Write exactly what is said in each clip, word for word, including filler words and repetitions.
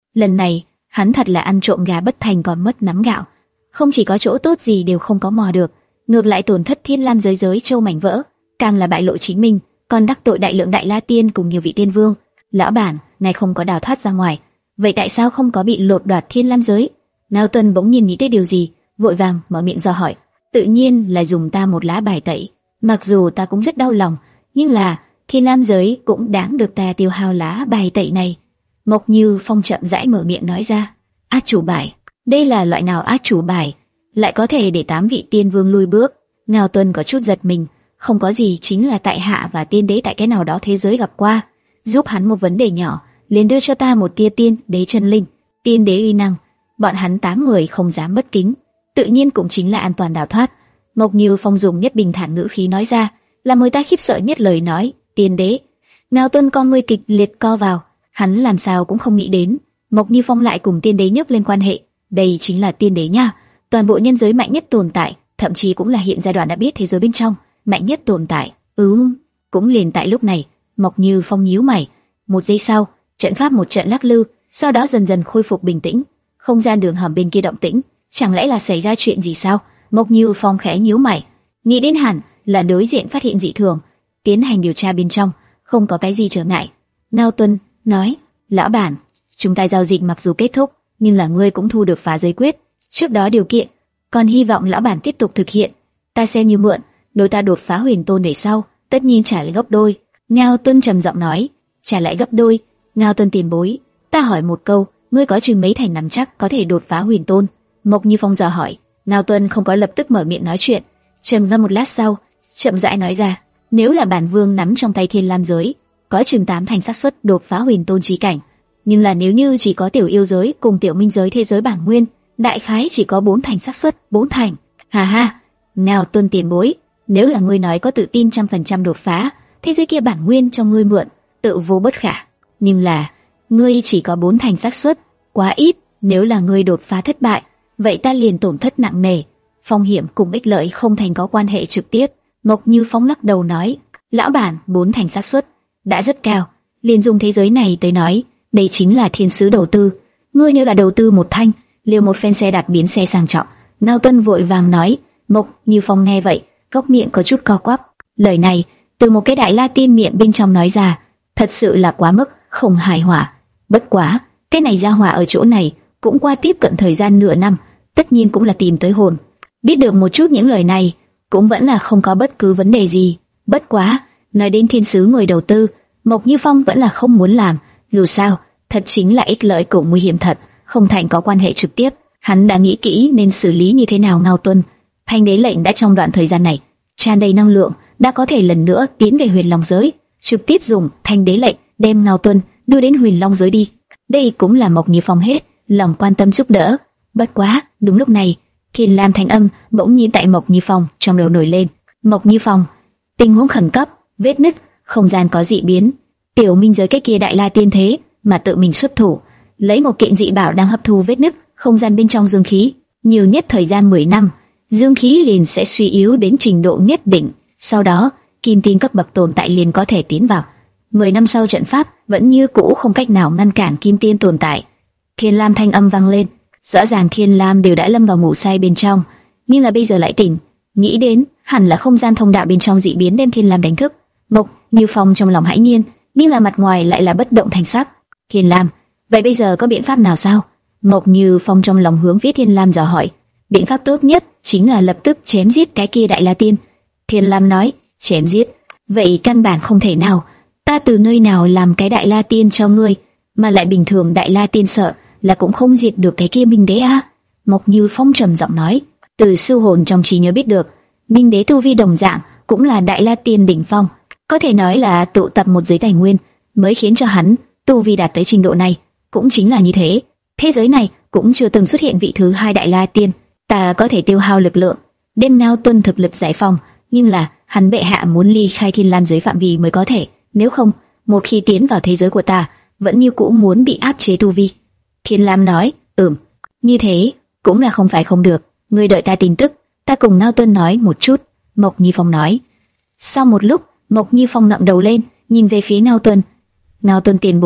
Lần này, hắn thật là ăn trộm gà bất thành còn mất nắm gạo. Không chỉ có chỗ tốt gì đều không có mò được, ngược lại tổn thất Thiên Lam giới giới châu mảnh vỡ, càng là bại lộ chính mình, còn đắc tội đại lượng đại la tiên cùng nhiều vị tiên vương. Lão bản, ngài không có đào thoát ra ngoài, vậy tại sao không có bị lột đoạt Thiên Lam giới? Ngao Tuân bỗng nhiên nghĩ tới điều gì, vội vàng mở miệng dò hỏi. Tự nhiên là dùng ta một lá bài tẩy. Mặc dù ta cũng rất đau lòng, nhưng là Thiên Lam giới cũng đáng được ta tiêu hao lá bài tẩy này. Mộc Như Phong chậm rãi mở miệng nói ra. Át chủ bài? Đây là loại nào át chủ bài, lại có thể để tám vị tiên vương lui bước? Ngao Tuân có chút giật mình. Không có gì, chính là tại hạ và tiên đế tại cái nào đó thế giới gặp qua, giúp hắn một vấn đề nhỏ, liền đưa cho ta một tia tiên đế chân linh, tiên đế uy năng. Bọn hắn tám người không dám bất kính, tự nhiên cũng chính là an toàn đào thoát. Mộc Như Phong dùng nhất bình thản ngữ khí nói ra, làm người ta khiếp sợ nhất lời nói, tiên đế. Ngao Tuân con ngươi kịch liệt co vào, hắn làm sao cũng không nghĩ đến, Mộc Như Phong lại cùng tiên đế nhắc lên quan hệ. Đây chính là tiên đế nha, toàn bộ nhân giới mạnh nhất tồn tại, thậm chí cũng là hiện giai đoạn đã biết thế giới bên trong mạnh nhất tồn tại. Ừ, cũng liền tại lúc này, Mộc Như Phong nhíu mày. Một giây sau, trận pháp một trận lắc lư, sau đó dần dần khôi phục bình tĩnh. Không gian đường hầm bên kia động tĩnh, chẳng lẽ là xảy ra chuyện gì sao? Mộc Như Phong khẽ nhíu mày, nghĩ đến hẳn là đối diện phát hiện dị thường, tiến hành điều tra bên trong, không có cái gì trở ngại. Ngao Tuân nói, lão bản, chúng ta giao dịch mặc dù kết thúc, nhưng là ngươi cũng thu được phá giới quyết, trước đó điều kiện, còn hy vọng lão bản tiếp tục thực hiện, ta xem như mượn, đối ta đột phá huyền tôn về sau, tất nhiên trả lại gấp đôi. Ngao Tuân trầm giọng nói, trả lại gấp đôi? Ngao Tuân tiền bối, ta hỏi một câu, ngươi có chừng mấy thành nắm chắc có thể đột phá huyền tôn? Mộc Như Phong dò hỏi. Ngao Tuân không có lập tức mở miệng nói chuyện, trầm ngâm một lát sau, chậm rãi nói ra, nếu là bản vương nắm trong tay Thiên Lam giới, có chừng tám thành xác suất đột phá huyền tôn chí cảnh, nhưng là nếu như chỉ có tiểu yêu giới cùng tiểu minh giới thế giới bản nguyên, đại khái chỉ có bốn thành xác suất, bốn thành. Hà ha, Ngao Tuân tiền bối, nếu là ngươi nói có tự tin trăm phần trăm đột phá, thế giới kia bản nguyên cho ngươi mượn, tự vô bất khả. Nhưng là, ngươi chỉ có bốn thành xác suất, quá ít. Nếu là ngươi đột phá thất bại, vậy ta liền tổn thất nặng nề. Phong hiểm cùng ích lợi không thành có quan hệ trực tiếp. Mộc Như Phong lắc đầu nói, lão bản, bốn thành xác suất đã rất cao, liền dùng thế giới này tới nói, đây chính là thiên sứ đầu tư. Ngươi nếu là đầu tư một thanh, liều một phen xe đạp biến xe sang trọng. Ngao Tuân vội vàng nói. Mộc Như Phong nghe vậy, góc miệng có chút co quắp. Lời này từ một cái đại la tiên miệng bên trong nói ra, thật sự là quá mức không hài hòa. Bất quá, cái này ra hòa ở chỗ này cũng qua tiếp cận thời gian nửa năm, tất nhiên cũng là tìm tới hồn. Biết được một chút những lời này, cũng vẫn là không có bất cứ vấn đề gì. Bất quá, nói đến thiên sứ người đầu tư, Mộc Như Phong vẫn là không muốn làm. Dù sao, thật chính là ích lợi cùng nguy hiểm thật, không thành có quan hệ trực tiếp. Hắn đã nghĩ kỹ nên xử lý như thế nào. Ngao Tuân, Thanh đế lệnh đã trong đoạn thời gian này tràn đầy năng lượng, đã có thể lần nữa tiến về Huyền Long giới, trực tiếp dùng Thanh đế lệnh đem Ngao Tuân đưa đến Huyền Long giới đi. Đây cũng là Mộc Như Phong hết lòng quan tâm giúp đỡ. Bất quá, đúng lúc này, Thiên Lam thanh âm bỗng nhiên tại Mộc Như Phong trong đầu nổi lên. Mộc Như Phong, tình huống khẩn cấp, vết nứt, không gian có dị biến. Tiểu minh giới cái kia đại la tiên thế mà tự mình xuất thủ, lấy một kiện dị bảo đang hấp thu vết nứt không gian bên trong dương khí, nhiều nhất thời gian mười năm, dương khí liền sẽ suy yếu đến trình độ nhất định, sau đó kim tiên cấp bậc tồn tại liền có thể tiến vào. mười năm sau trận pháp vẫn như cũ không cách nào ngăn cản kim tiên tồn tại. Thiên Lam thanh âm vang lên, rõ ràng Thiên Lam đều đã lâm vào ngủ say bên trong, nhưng là bây giờ lại tỉnh, nghĩ đến hẳn là không gian thông đạo bên trong dị biến đem Thiên Lam đánh thức. Mộc Như Phong trong lòng hãi nhiên, nhưng là mặt ngoài lại là bất động thanh sắc. Thiên Lam, vậy bây giờ có biện pháp nào sao? Mộc Như Phong trong lòng hướng phía Thiên Lam dò hỏi. Biện pháp tốt nhất chính là lập tức chém giết cái kia đại la tiên. Thiên Lam nói, chém giết? Vậy căn bản không thể nào. Ta từ nơi nào làm cái đại la tiên cho ngươi, mà lại bình thường đại la tiên sợ là cũng không diệt được cái kia minh đế a. Mộc Như Phong trầm giọng nói, từ sư hồn trong trí nhớ biết được, minh đế tu vi đồng dạng cũng là đại la tiên đỉnh phong, có thể nói là tụ tập một giới tài nguyên mới khiến cho hắn tu vi đạt tới trình độ này. Cũng chính là như thế, thế giới này cũng chưa từng xuất hiện vị thứ hai đại la tiên. Ta có thể tiêu hao lực lượng đem Ngao Tuân thực lực giải phóng, nhưng là hắn bệ hạ muốn ly khai Thiên Lam giới phạm vi mới có thể, nếu không, một khi tiến vào thế giới của ta, vẫn như cũ muốn bị áp chế tu vi. Thiên Lam nói, ừm, như thế cũng là không phải không được, ngươi đợi ta tin tức, ta cùng Ngao Tuân nói một chút. Mộc Như Phong nói. Sau một lúc, Mộc Như Phong ngẩng đầu lên, nhìn về phía Ngao Tuân. Ngao Tuân tiền bối,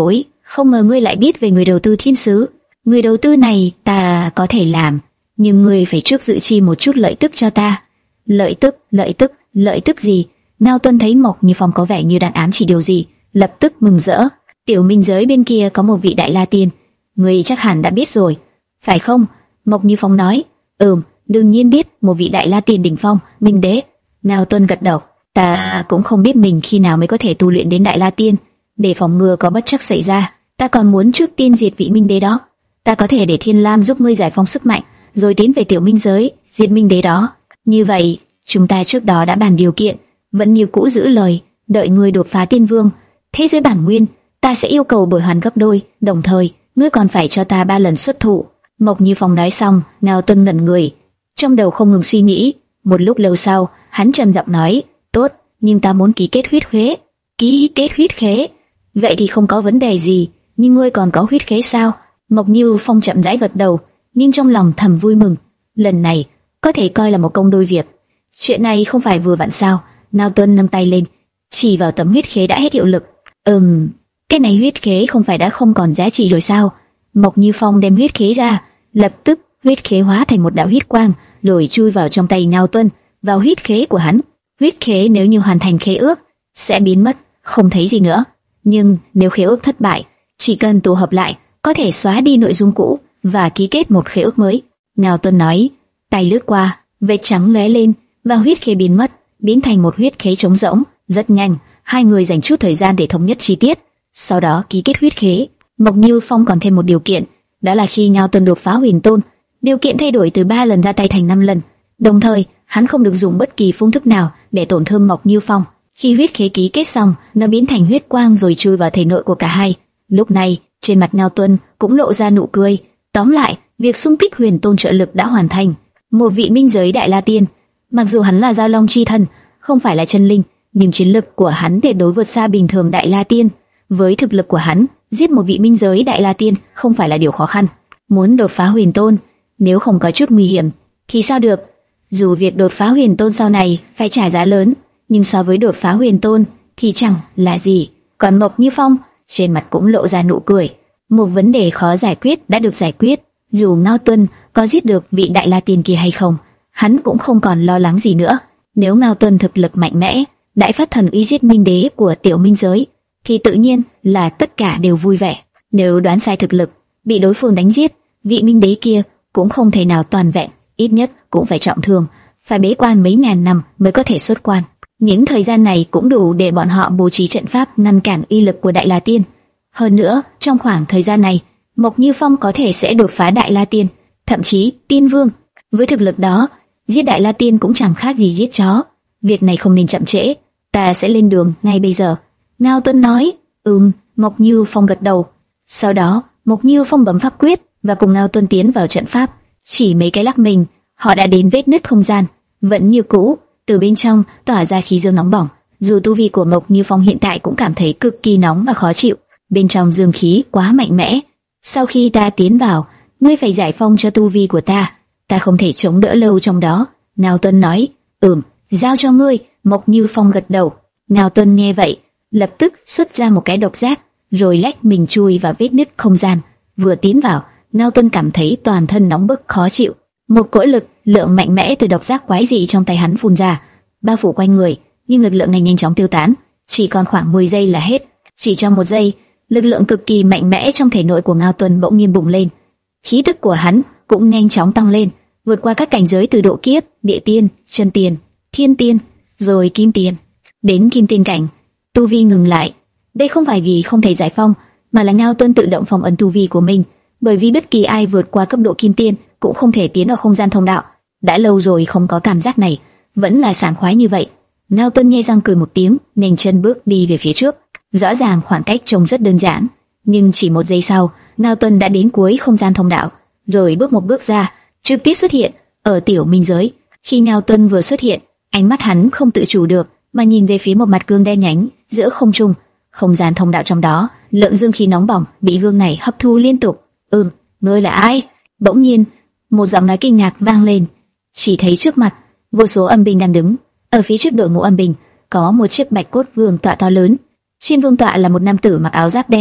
không ngờ ngươi lại biết về người đầu tư thiên sứ. Người đầu tư này ta có thể làm, nhưng ngươi phải trước dự chi một chút lợi tức cho ta. Lợi tức, lợi tức, lợi tức gì? Ngao Tuân thấy Mộc Như Phong có vẻ như đang ám chỉ điều gì, lập tức mừng rỡ. Tiểu minh giới bên kia có một vị đại la tiên, ngươi chắc hẳn đã biết rồi, phải không? Mộc Như Phong nói. Ừm, đương nhiên biết, một vị đại la tiên đỉnh phong, Minh Đế. Ngao Tuân gật đầu. Ta cũng không biết mình khi nào mới có thể tu luyện đến đại la tiên, để phòng ngừa có bất trắc xảy ra. Ta còn muốn trước tiên diệt vị Minh Đế đó. Ta có thể để Thiên Lam giúp ngươi giải phóng sức mạnh, rồi tiến về tiểu minh giới diệt Minh Đế đó. Như vậy, chúng ta trước đó đã bàn điều kiện, vẫn như cũ giữ lời. Đợi ngươi đột phá tiên vương, thế giới bản nguyên, ta sẽ yêu cầu bồi hoàn gấp đôi. Đồng thời, ngươi còn phải cho ta ba lần xuất thủ. Mộc Như Phong nói xong, Ngao Tuân ngẩn người, trong đầu không ngừng suy nghĩ. Một lúc lâu sau, hắn trầm giọng nói: tốt, nhưng ta muốn ký kết huyết khế. Ký kết huyết khế? Vậy thì không có vấn đề gì, nhưng ngươi còn có huyết khế sao? Mộc Như Phong chậm rãi gật đầu, nhưng trong lòng thầm vui mừng. Lần này có thể coi là một công đôi việc. Chuyện này không phải vừa vặn sao? Ngao Tuân nâng tay lên, chỉ vào tấm huyết khế đã hết hiệu lực. Ừm, cái này huyết khế không phải đã không còn giá trị rồi sao? Mộc Như Phong đem huyết khế ra, lập tức huyết khế hóa thành một đạo huyết quang, rồi chui vào trong tay Ngao Tuân, vào huyết khế của hắn. Huyết khế nếu như hoàn thành khế ước sẽ biến mất, không thấy gì nữa. Nhưng nếu khế ước thất bại, chỉ cần tụ hợp lại, có thể xóa đi nội dung cũ và ký kết một khế ước mới. Ngao Tuân nói, tay lướt qua, vết trắng lóe lên và huyết khế biến mất, biến thành một huyết khế trống rỗng. Rất nhanh, hai người dành chút thời gian để thống nhất chi tiết, sau đó ký kết huyết khế. Mộc Như Phong còn thêm một điều kiện, đó là khi Ngao Tuân đột phá huyền tôn, điều kiện thay đổi từ ba lần ra tay thành năm lần. Đồng thời, hắn không được dùng bất kỳ phương thức nào để tổn thương Mộc Như Phong. Khi huyết khế ký kết xong, nó biến thành huyết quang rồi chui vào thể nội của cả hai. Lúc này, trên mặt Ngao Tuân cũng lộ ra nụ cười. Tóm lại, việc xung kích huyền tôn trợ lực đã hoàn thành. Một vị minh giới đại la tiên, mặc dù hắn là giao long chi thân, không phải là chân linh, nhưng chiến lực của hắn tuyệt đối vượt xa bình thường đại la tiên. Với thực lực của hắn, giết một vị minh giới đại la tiên không phải là điều khó khăn. Muốn đột phá huyền tôn, nếu không có chút nguy hiểm thì sao được? Dù việc đột phá huyền tôn sau này phải trả giá lớn, nhưng so với đột phá huyền tôn thì chẳng là gì. Còn Mộc Như Phong trên mặt cũng lộ ra nụ cười. Một vấn đề khó giải quyết đã được giải quyết. Dù Ngao Tuân có giết được vị đại la tiên kia hay không, hắn cũng không còn lo lắng gì nữa. Nếu Ngao Tuân thực lực mạnh mẽ, đại phát thần uy giết minh đế của tiểu minh giới, thì tự nhiên là tất cả đều vui vẻ. Nếu đoán sai thực lực, bị đối phương đánh giết, vị minh đế kia cũng không thể nào toàn vẹn, ít nhất cũng phải trọng thương, phải bế quan mấy ngàn năm mới có thể xuất quan. Những thời gian này cũng đủ để bọn họ bố trí trận pháp ngăn cản uy lực của đại la tiên. Hơn nữa, trong khoảng thời gian này, Mộc Như Phong có thể sẽ đột phá đại la tiên, thậm chí tiên vương. Với thực lực đó, giết đại la tiên cũng chẳng khác gì giết chó. Việc này không nên chậm trễ, ta sẽ lên đường ngay bây giờ. Ngao Tuân nói. Ừm. Mộc Như Phong gật đầu. Sau đó, Mộc Như Phong bấm pháp quyết và cùng Ngao Tuân tiến vào trận pháp. Chỉ mấy cái lắc mình, họ đã đến vết nứt không gian, vẫn như cũ, từ bên trong tỏa ra khí dương nóng bỏng. Dù tu vi của Mộc Như Phong hiện tại cũng cảm thấy cực kỳ nóng và khó chịu, bên trong dương khí quá mạnh mẽ. Sau khi ta tiến vào, ngươi phải giải phong cho tu vi của ta, ta không thể chống đỡ lâu trong đó. Ngao Tuân nói. Ừm, giao cho ngươi. Mộc Như Phong gật đầu. Ngao Tuân nghe vậy, lập tức xuất ra một cái độc giác, rồi lách mình chui vào vết nứt không gian. Vừa tiến vào, Ngao Tuân cảm thấy toàn thân nóng bức khó chịu. Một cỗ lực lượng mạnh mẽ từ độc giác quái dị trong tay hắn phun ra, bao phủ quanh người, nhưng lực lượng này nhanh chóng tiêu tán, chỉ còn khoảng mười giây là hết. Chỉ trong một giây, lực lượng cực kỳ mạnh mẽ trong thể nội của Ngao Tuân bỗng nhiên bùng lên, khí tức của hắn cũng nhanh chóng tăng lên, vượt qua các cảnh giới từ độ kiếp, địa tiên, chân tiên, thiên tiên, rồi kim tiên, đến kim tiên cảnh. Tu vi ngừng lại. Đây không phải vì không thể giải phong, mà là Ngao Tuân tự động phong ấn tu vi của mình, bởi vì bất kỳ ai vượt qua cấp độ kim tiên cũng không thể tiến vào không gian thông đạo. Đã lâu rồi không có cảm giác này, vẫn là sảng khoái như vậy. Ngao Tuân nhe răng cười một tiếng, nhanh chân bước đi về phía trước. Rõ ràng khoảng cách trông rất đơn giản, nhưng chỉ một giây sau, Ngao Tuân đã đến cuối không gian thông đạo, rồi bước một bước ra, trực tiếp xuất hiện ở tiểu minh giới. Khi Ngao Tuân vừa xuất hiện, ánh mắt hắn không tự chủ được mà nhìn về phía một mặt gương đen nhánh giữa không trung. Không gian thông đạo trong đó, lượng dương khí nóng bỏng bị gương này hấp thu liên tục. Ừm, ngươi là ai? Bỗng nhiên, một giọng nói kinh ngạc vang lên. Chỉ thấy trước mặt, vô số âm binh đang đứng. Ở phía trước đội ngũ âm binh, có một chiếc bạch cốt vương tọa to lớn. Trên vương tọa là một nam tử mặc áo giáp đen,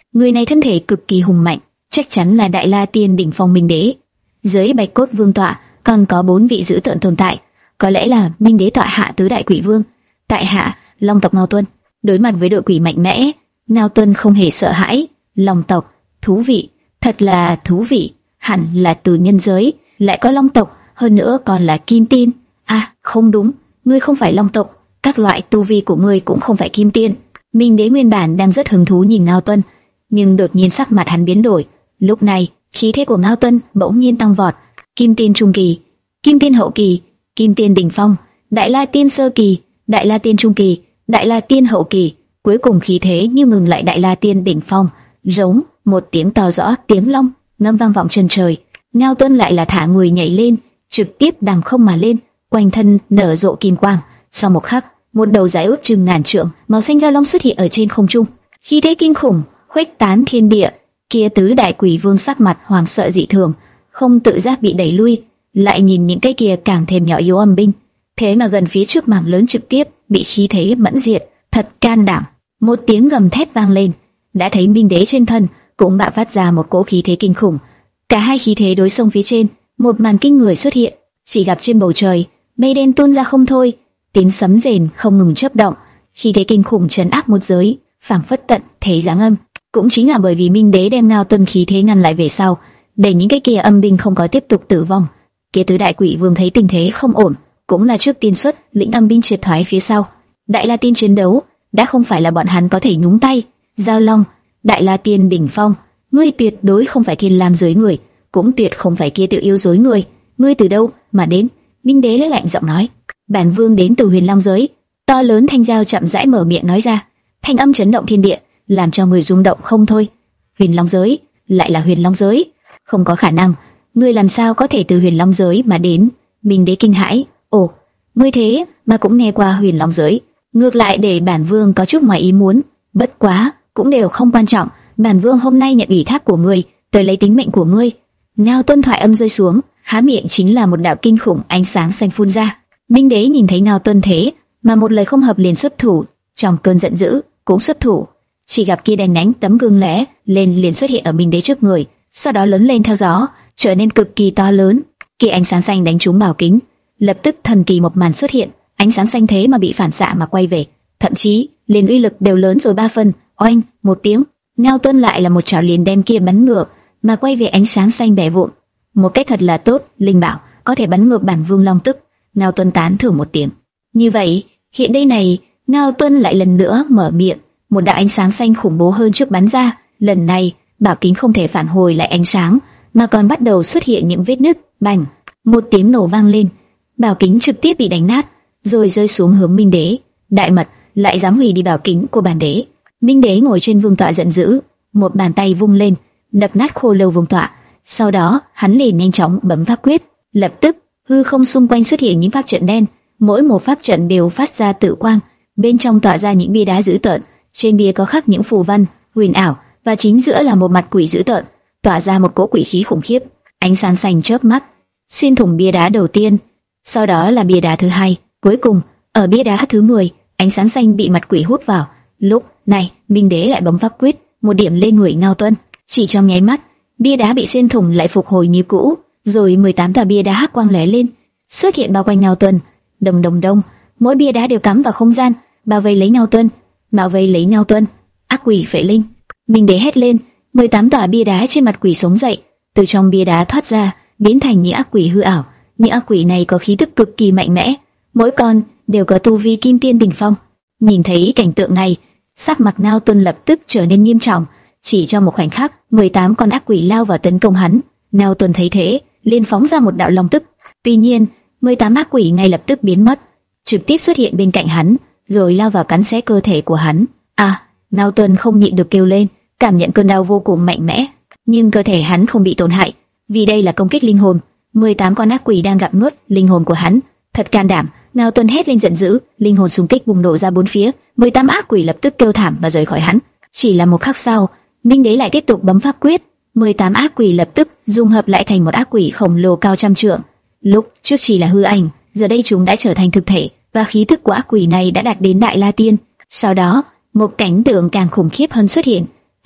Người này thân thể cực kỳ hùng mạnh, chắc chắn là Đại La Tiên đỉnh phong Minh Đế. Dưới Bạch Cốt Vương tọa còn có bốn vị dữ tợn tồn tại, có lẽ là Minh Đế tọa hạ tứ đại quỷ vương, tại hạ Long tộc Ngao Tuân. Đối mặt với đội quỷ mạnh mẽ, Ngao Tuân không hề sợ hãi. Long tộc, thú vị, thật là thú vị. Hẳn là từ nhân giới, lại có Long tộc, hơn nữa còn là Kim Tiên. À, không đúng, ngươi không phải Long tộc, các loại tu vi của ngươi cũng không phải Kim Tiên. Minh Đế nguyên bản đang rất hứng thú nhìn Ngao Tuân, nhưng đột nhiên sắc mặt hắn biến đổi. Lúc này, khí thế của Ngao Tuân bỗng nhiên tăng vọt. Kim Tiên trung kỳ, Kim Tiên hậu kỳ, Kim Tiên đỉnh phong, Đại La Tiên sơ kỳ, Đại La Tiên trung kỳ, Đại La Tiên hậu kỳ, cuối cùng khí thế như ngừng lại Đại La Tiên đỉnh phong. Giống một tiếng to rõ, tiếng long ngâm vang vọng chân trời. Ngao Tuân lại là thả người nhảy lên, trực tiếp đằng không mà lên, quanh thân nở rộ kim quang. Sau một khắc, một đầu dài ước chừng ngàn trượng, màu xanh da long xuất hiện ở trên không trung, khí thế kinh khủng khuếch tán thiên địa. Kia tứ đại quỷ vương sắc mặt hoàng sợ dị thường, không tự giác bị đẩy lui, lại nhìn những cái kia càng thêm nhỏ yếu âm binh, thế mà gần phía trước mảng lớn trực tiếp bị khí thế mẫn diệt, thật can đảm. Một tiếng gầm thét vang lên, đã thấy Minh Đế trên thân cũng bạo phát ra một cỗ khí thế kinh khủng. Cả hai khí thế đối xông phía trên, một màn kinh người xuất hiện, chỉ gặp trên bầu trời mây đen tuôn ra không thôi, tiếng sấm rền không ngừng chớp động, khí thế kinh khủng trấn áp một giới, phảng phất tận thế giáng âm. Cũng chính là bởi vì Minh Đế đem Ngao Tuân khí thế ngăn lại về sau, để những cái kia âm binh không có tiếp tục tử vong. Kia tứ đại quỷ vương thấy tình thế không ổn, cũng là trước tiên xuất lĩnh âm binh triệt thoái phía sau. Đại La Tiên chiến đấu đã không phải là bọn hắn có thể nhúng tay. Giao Long, Đại La Tiên đỉnh phong, ngươi tuyệt đối không phải Thiên Lam giới người, cũng tuyệt không phải kia tự yêu giới người. Ngươi từ đâu mà đến? Minh Đế lấy lạnh giọng nói. Bản vương đến từ Huyền Long giới. To lớn thanh dao chậm rãi mở miệng nói ra, thanh âm chấn động thiên địa, làm cho người rung động không thôi. Huyền Long giới, lại là Huyền Long giới, không có khả năng. Ngươi làm sao có thể từ Huyền Long giới mà đến? Minh Đế kinh hãi. Ồ, ngươi thế mà cũng nghe qua Huyền Long giới? Ngược lại để bản vương có chút ngoài ý muốn. Bất quá, cũng đều không quan trọng. Bản vương hôm nay nhận ủy thác của ngươi, tới lấy tính mệnh của ngươi. Ngao Tuân thoại âm rơi xuống, há miệng chính là một đạo kinh khủng ánh sáng xanh phun ra. Minh Đế nhìn thấy Ngao Tuân thế mà một lời không hợp liền xuất thủ, trong cơn giận dữ cũng xuất thủ. Chỉ gặp kia đèn nhánh tấm gương lóe lên liền xuất hiện ở Minh Đế trước người, sau đó lớn lên theo gió, trở nên cực kỳ to lớn. Kia ánh sáng xanh đánh trúng bảo kính, lập tức thần kỳ một màn xuất hiện, ánh sáng xanh thế mà bị phản xạ mà quay về, thậm chí liền uy lực đều lớn rồi ba phần. Oanh, một tiếng, Ngao Tuân lại là một chảo liền đem kia bắn ngược, mà quay về ánh sáng xanh bẻ vụn. Một cách thật là tốt, linh bảo có thể bắn ngược bản vương long tức. Ngao Tuân tán thưởng một tiếng. Như vậy, hiện đây này, Ngao Tuân lại lần nữa mở miệng, một đạo ánh sáng xanh khủng bố hơn trước bắn ra. Lần này, bảo kính không thể phản hồi lại ánh sáng, mà còn bắt đầu xuất hiện những vết nứt. Bành, một tiếng nổ vang lên, bảo kính trực tiếp bị đánh nát, rồi rơi xuống hướng Minh Đế. Đại mật, lại dám hủy đi bảo kính của bản đế. Minh Đế ngồi trên vương tọa giận dữ, một bàn tay vung lên, đập nát khô lâu vương tọa. Sau đó, hắn liền nhanh chóng bấm pháp quyết, lập tức hư không xung quanh xuất hiện những pháp trận đen, mỗi một pháp trận đều phát ra tự quang, bên trong tỏa ra những bia đá dữ tợn, trên bia có khắc những phù văn huyền ảo, và chính giữa là một mặt quỷ dữ tợn, tỏa ra một cỗ quỷ khí khủng khiếp. Ánh sáng xanh chớp mắt, xuyên thủng bia đá đầu tiên, sau đó là bia đá thứ hai, cuối cùng ở bia đá thứ mười, ánh sáng xanh bị mặt quỷ hút vào. Lúc này, Minh Đế lại bấm pháp quyết, một điểm lên người Ngao Tuân, chỉ trong nháy mắt, bia đá bị xuyên thủng lại phục hồi như cũ, rồi mười tám tòa bia đá hắc quang lóe lên, xuất hiện bao quanh Ngao Tuân. Đồng đồng đông, mỗi bia đá đều cắm vào không gian, bao vây lấy Ngao Tuân, bao vây lấy Ngao Tuân. Ác quỷ phệ linh, Minh Đế hét lên, mười tám tòa bia đá trên mặt quỷ sống dậy, từ trong bia đá thoát ra, biến thành những ác quỷ hư ảo. Những ác quỷ này có khí tức cực kỳ mạnh mẽ, mỗi con đều có tu vi Kim Tiên đỉnh phong. Nhìn thấy cảnh tượng này, sắc mặt Ngao Tuân lập tức trở nên nghiêm trọng. Chỉ trong một khoảnh khắc, mười tám con ác quỷ lao vào tấn công hắn. Ngao Tuân thấy thế, liền phóng ra một đạo long tức. Tuy nhiên, mười tám ác quỷ ngay lập tức biến mất, trực tiếp xuất hiện bên cạnh hắn, rồi lao vào cắn xé cơ thể của hắn. À, Ngao Tuân không nhịn được kêu lên, cảm nhận cơn đau vô cùng mạnh mẽ, nhưng cơ thể hắn không bị tổn hại, vì đây là công kích linh hồn. mười tám con ác quỷ đang gặm nuốt linh hồn của hắn, thật can đảm. Ngao Tuân hét lên giận dữ, linh hồn xung kích bùng nổ ra bốn phía, mười tám ác quỷ lập tức kêu thảm và rời khỏi hắn. Chỉ là một khắc sau, Minh Đế lại tiếp tục bấm pháp quyết, mười tám ác quỷ lập tức dung hợp lại thành một ác quỷ khổng lồ cao trăm trượng. Lúc trước chỉ là hư ảnh, giờ đây chúng đã trở thành thực thể, và khí tức của ác quỷ này đã đạt đến Đại La Tiên. Sau đó, một cảnh tượng càng khủng khiếp hơn xuất hiện.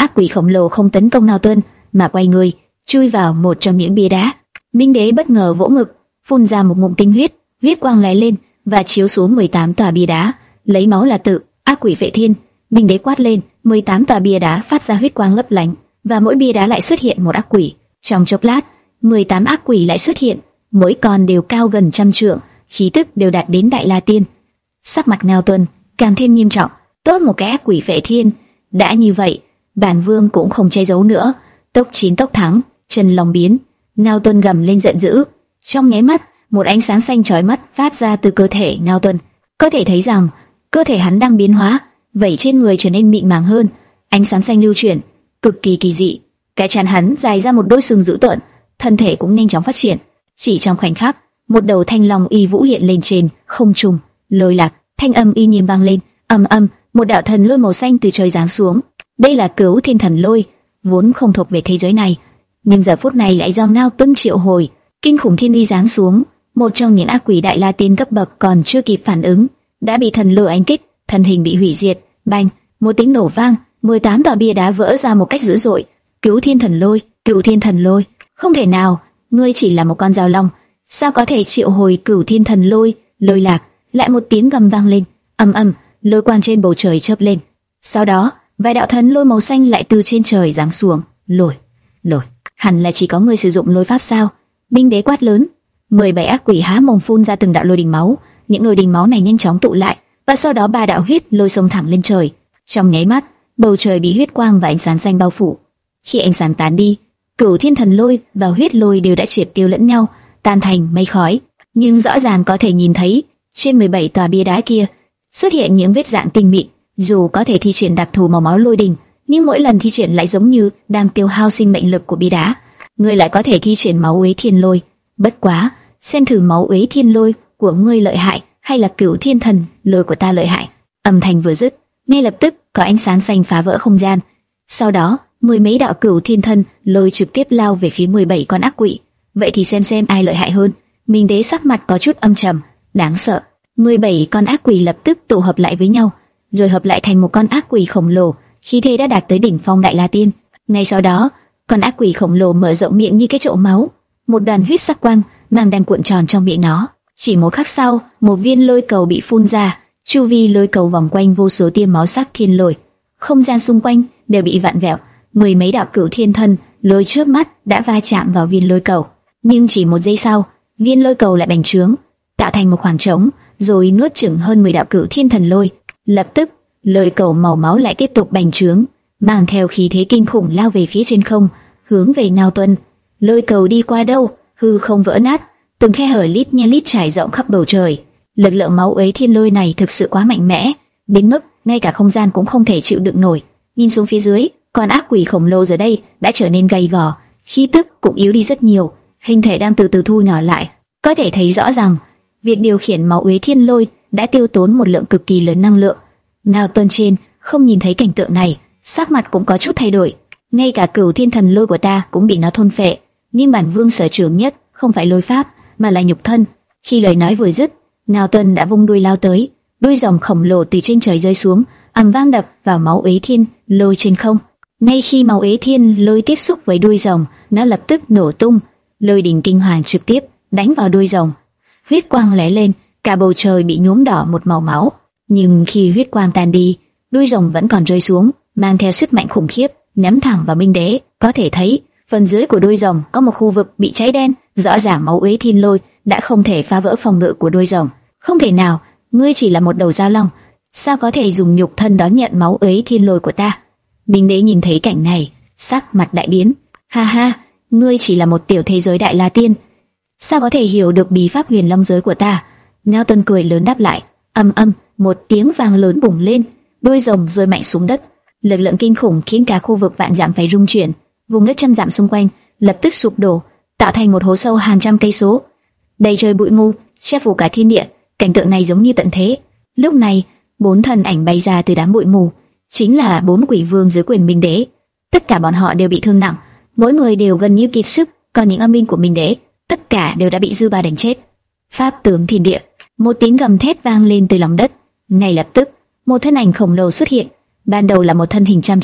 ác quỷ khổng lồ không tấn công Ngao Tuân, mà quay người chui vào một trong những bia đá. Minh Đế bất ngờ vỗ ngực, phun ra một ngụm tinh huyết, huyết quang lóe lên và chiếu xuống mười tám tòa bia đá. Lấy máu là tự, ác quỷ vệ thiên. Minh Đế quát lên, mười tám tòa bia đá phát ra huyết quang lấp lánh, và mỗi bia đá lại xuất hiện một ác quỷ. Trong chốc lát, mười tám ác quỷ lại xuất hiện, mỗi con đều cao gần trăm trượng, khí tức đều đạt đến đại la tiên. Sắc mặt Ngao Tuân càng thêm nghiêm trọng. Tốt một cái ác quỷ vệ thiên. Đã như vậy, bản vương cũng không che giấu nữa, tốc chiến tốc thắng, chân long biến. Ngao Tuân gầm lên giận dữ. Trong nháy mắt, một ánh sáng xanh chói mắt phát ra từ cơ thể Ngao Tuân. Có thể thấy rằng cơ thể hắn đang biến hóa, vảy trên người trở nên mịn màng hơn, ánh sáng xanh lưu chuyển, cực kỳ kỳ dị. Cái trán hắn dài ra một đôi sừng dữ tợn, thân thể cũng nhanh chóng phát triển. Chỉ trong khoảnh khắc, một đầu thanh long uy vũ hiện lên trên không trung. Lôi lạc, thanh âm uy nghiêm vang lên, ầm ầm, một đạo thần lôi màu xanh từ trời giáng xuống. Đây là Cửu Thiên Thần Lôi, vốn không thuộc về thế giới này, nhưng giờ phút này lại do Ngao Tuân triệu hồi. Kinh khủng thiên uy giáng xuống, một trong những ác quỷ đại la tiên cấp bậc còn chưa kịp phản ứng, đã bị thần lôi đánh kích, thân hình bị hủy diệt. Bành, một tiếng nổ vang, mười tám tòa bia đá vỡ ra một cách dữ dội. Cửu Thiên Thần Lôi, Cửu Thiên Thần Lôi, không thể nào, ngươi chỉ là một con dao long, sao có thể triệu hồi Cửu Thiên Thần Lôi? Lôi lạc, lại một tiếng gầm vang lên, ầm ầm, lôi quang trên bầu trời chớp lên. Sau đó, vài đạo thần lôi màu xanh lại từ trên trời giáng xuống. Lôi, lôi, hẳn là chỉ có ngươi sử dụng lôi pháp sao? Minh Đế quát lớn. mười bảy ác quỷ há mồm phun ra từng đạo lôi đình máu, những lôi đình máu này nhanh chóng tụ lại, và sau đó ba đạo huyết lôi xông thẳng lên trời. Trong nháy mắt, bầu trời bị huyết quang và ánh sáng xanh bao phủ. Khi ánh sáng tán đi, Cửu Thiên Thần Lôi và huyết lôi đều đã triệt tiêu lẫn nhau, tan thành mây khói. Nhưng rõ ràng có thể nhìn thấy trên mười bảy tòa bia đá kia xuất hiện những vết rạn tinh mịn. Dù có thể thi triển đặc thù màu máu lôi đình, nhưng mỗi lần thi triển lại giống như đang tiêu hao sinh mệnh lực của bia đá. Ngươi lại có thể thi triển máu uế thiên lôi. Bất quá, xem thử máu uế thiên lôi của ngươi lợi hại hay là Cửu Thiên Thần Lôi của ta lợi hại. Âm thanh vừa dứt, ngay lập tức có ánh sáng xanh phá vỡ không gian. Sau đó, mười mấy đạo Cửu Thiên Thần Lôi trực tiếp lao về phía mười bảy con ác quỷ. Vậy thì xem xem ai lợi hại hơn. Minh Đế sắc mặt có chút âm trầm, đáng sợ. mười bảy con ác quỷ lập tức tụ hợp lại với nhau, rồi hợp lại thành một con ác quỷ khổng lồ, khí thế đã đạt tới đỉnh phong đại la tiên. Ngay sau đó, con ác quỷ khổng lồ mở rộng miệng như cái chậu máu, một đoàn huyết sắc quang mang đang cuộn tròn trong miệng nó. Chỉ một khắc sau, một viên lôi cầu bị phun ra, chu vi lôi cầu vòng quanh vô số tia máu sắc thiên lôi, không gian xung quanh đều bị vặn vẹo. Mười mấy đạo Cửu Thiên Thần Lôi trước mắt đã va chạm vào viên lôi cầu, nhưng chỉ một giây sau, viên lôi cầu lại bành trướng, tạo thành một khoảng trống, rồi nuốt chửng hơn mười đạo Cửu Thiên Thần Lôi. Lập tức, lôi cầu màu máu lại tiếp tục bành trướng, mang theo khí thế kinh khủng lao về phía trên không, hướng về Ngao Tuân. Lôi cầu đi qua đâu, hư không vỡ nát, từng khe hở lít nha lít trải rộng khắp bầu trời. Lực lượng máu uế thiên lôi này thực sự quá mạnh mẽ, đến mức ngay cả không gian cũng không thể chịu đựng nổi. Nhìn xuống phía dưới, con ác quỷ khổng lồ giờ đây đã trở nên gầy gò, khí tức cũng yếu đi rất nhiều, hình thể đang từ từ thu nhỏ lại. Có thể thấy rõ rằng việc điều khiển máu uế thiên lôi đã tiêu tốn một lượng cực kỳ lớn năng lượng. Ngao Tuân trên không nhìn thấy cảnh tượng này, sắc mặt cũng có chút thay đổi. Ngay cả Cửu Thiên Thần Lôi của ta cũng bị nó thôn phệ, nhưng bản vương sở trường nhất không phải lôi pháp mà là nhục thân. Khi lời nói vừa dứt, Ngao Tuân đã vung đuôi lao tới, đuôi rồng khổng lồ từ trên trời rơi xuống, ầm vang đập vào máu uế thiên lôi trên không. Ngay khi máu uế thiên lôi tiếp xúc với đuôi rồng, nó lập tức nổ tung, lôi đình kinh hoàng trực tiếp đánh vào đuôi rồng. Huyết quang lóe lên, cả bầu trời bị nhuốm đỏ một màu máu. Nhưng khi huyết quang tan đi, đuôi rồng vẫn còn rơi xuống, mang theo sức mạnh khủng khiếp, nhắm thẳng vào Minh Đế. Có thể thấy, phần dưới của đuôi rồng có một khu vực bị cháy đen, rõ ràng máu uế thiên lôi đã không thể phá vỡ phòng ngự của đuôi rồng. Không thể nào, ngươi chỉ là một đầu dao long, sao có thể dùng nhục thân đón nhận máu uế thiên lôi của ta? Minh Đế nhìn thấy cảnh này, sắc mặt đại biến. Ha ha, ngươi chỉ là một tiểu thế giới đại la tiên, sao có thể hiểu được bí pháp huyền long giới của ta? Ngao Tuân cười lớn đáp lại. Âm âm, một tiếng vang lớn bùng lên, đuôi rồng rơi mạnh xuống đất. Lực lượng kinh khủng khiến cả khu vực vạn dặm phải rung chuyển, vùng đất trăm dặm xung quanh lập tức sụp đổ, tạo thành một hố sâu hàng trăm cây số, đầy trời bụi mù che phủ cả thiên địa. Cảnh tượng này giống như tận thế. Lúc này, bốn thân ảnh bay ra từ đám bụi mù, chính là bốn quỷ vương dưới quyền Minh Đế. Tất cả bọn họ đều bị thương nặng, mỗi người đều gần như kiệt sức, còn những âm binh của Minh Đế, tất cả đều đã bị dư ba đánh chết. Pháp tướng thiên địa, một tiếng gầm thét vang lên từ lòng đất. Ngay lập tức, một thân ảnh khổng lồ xuất hiện. Ban đầu là một thân hình trăm trượng,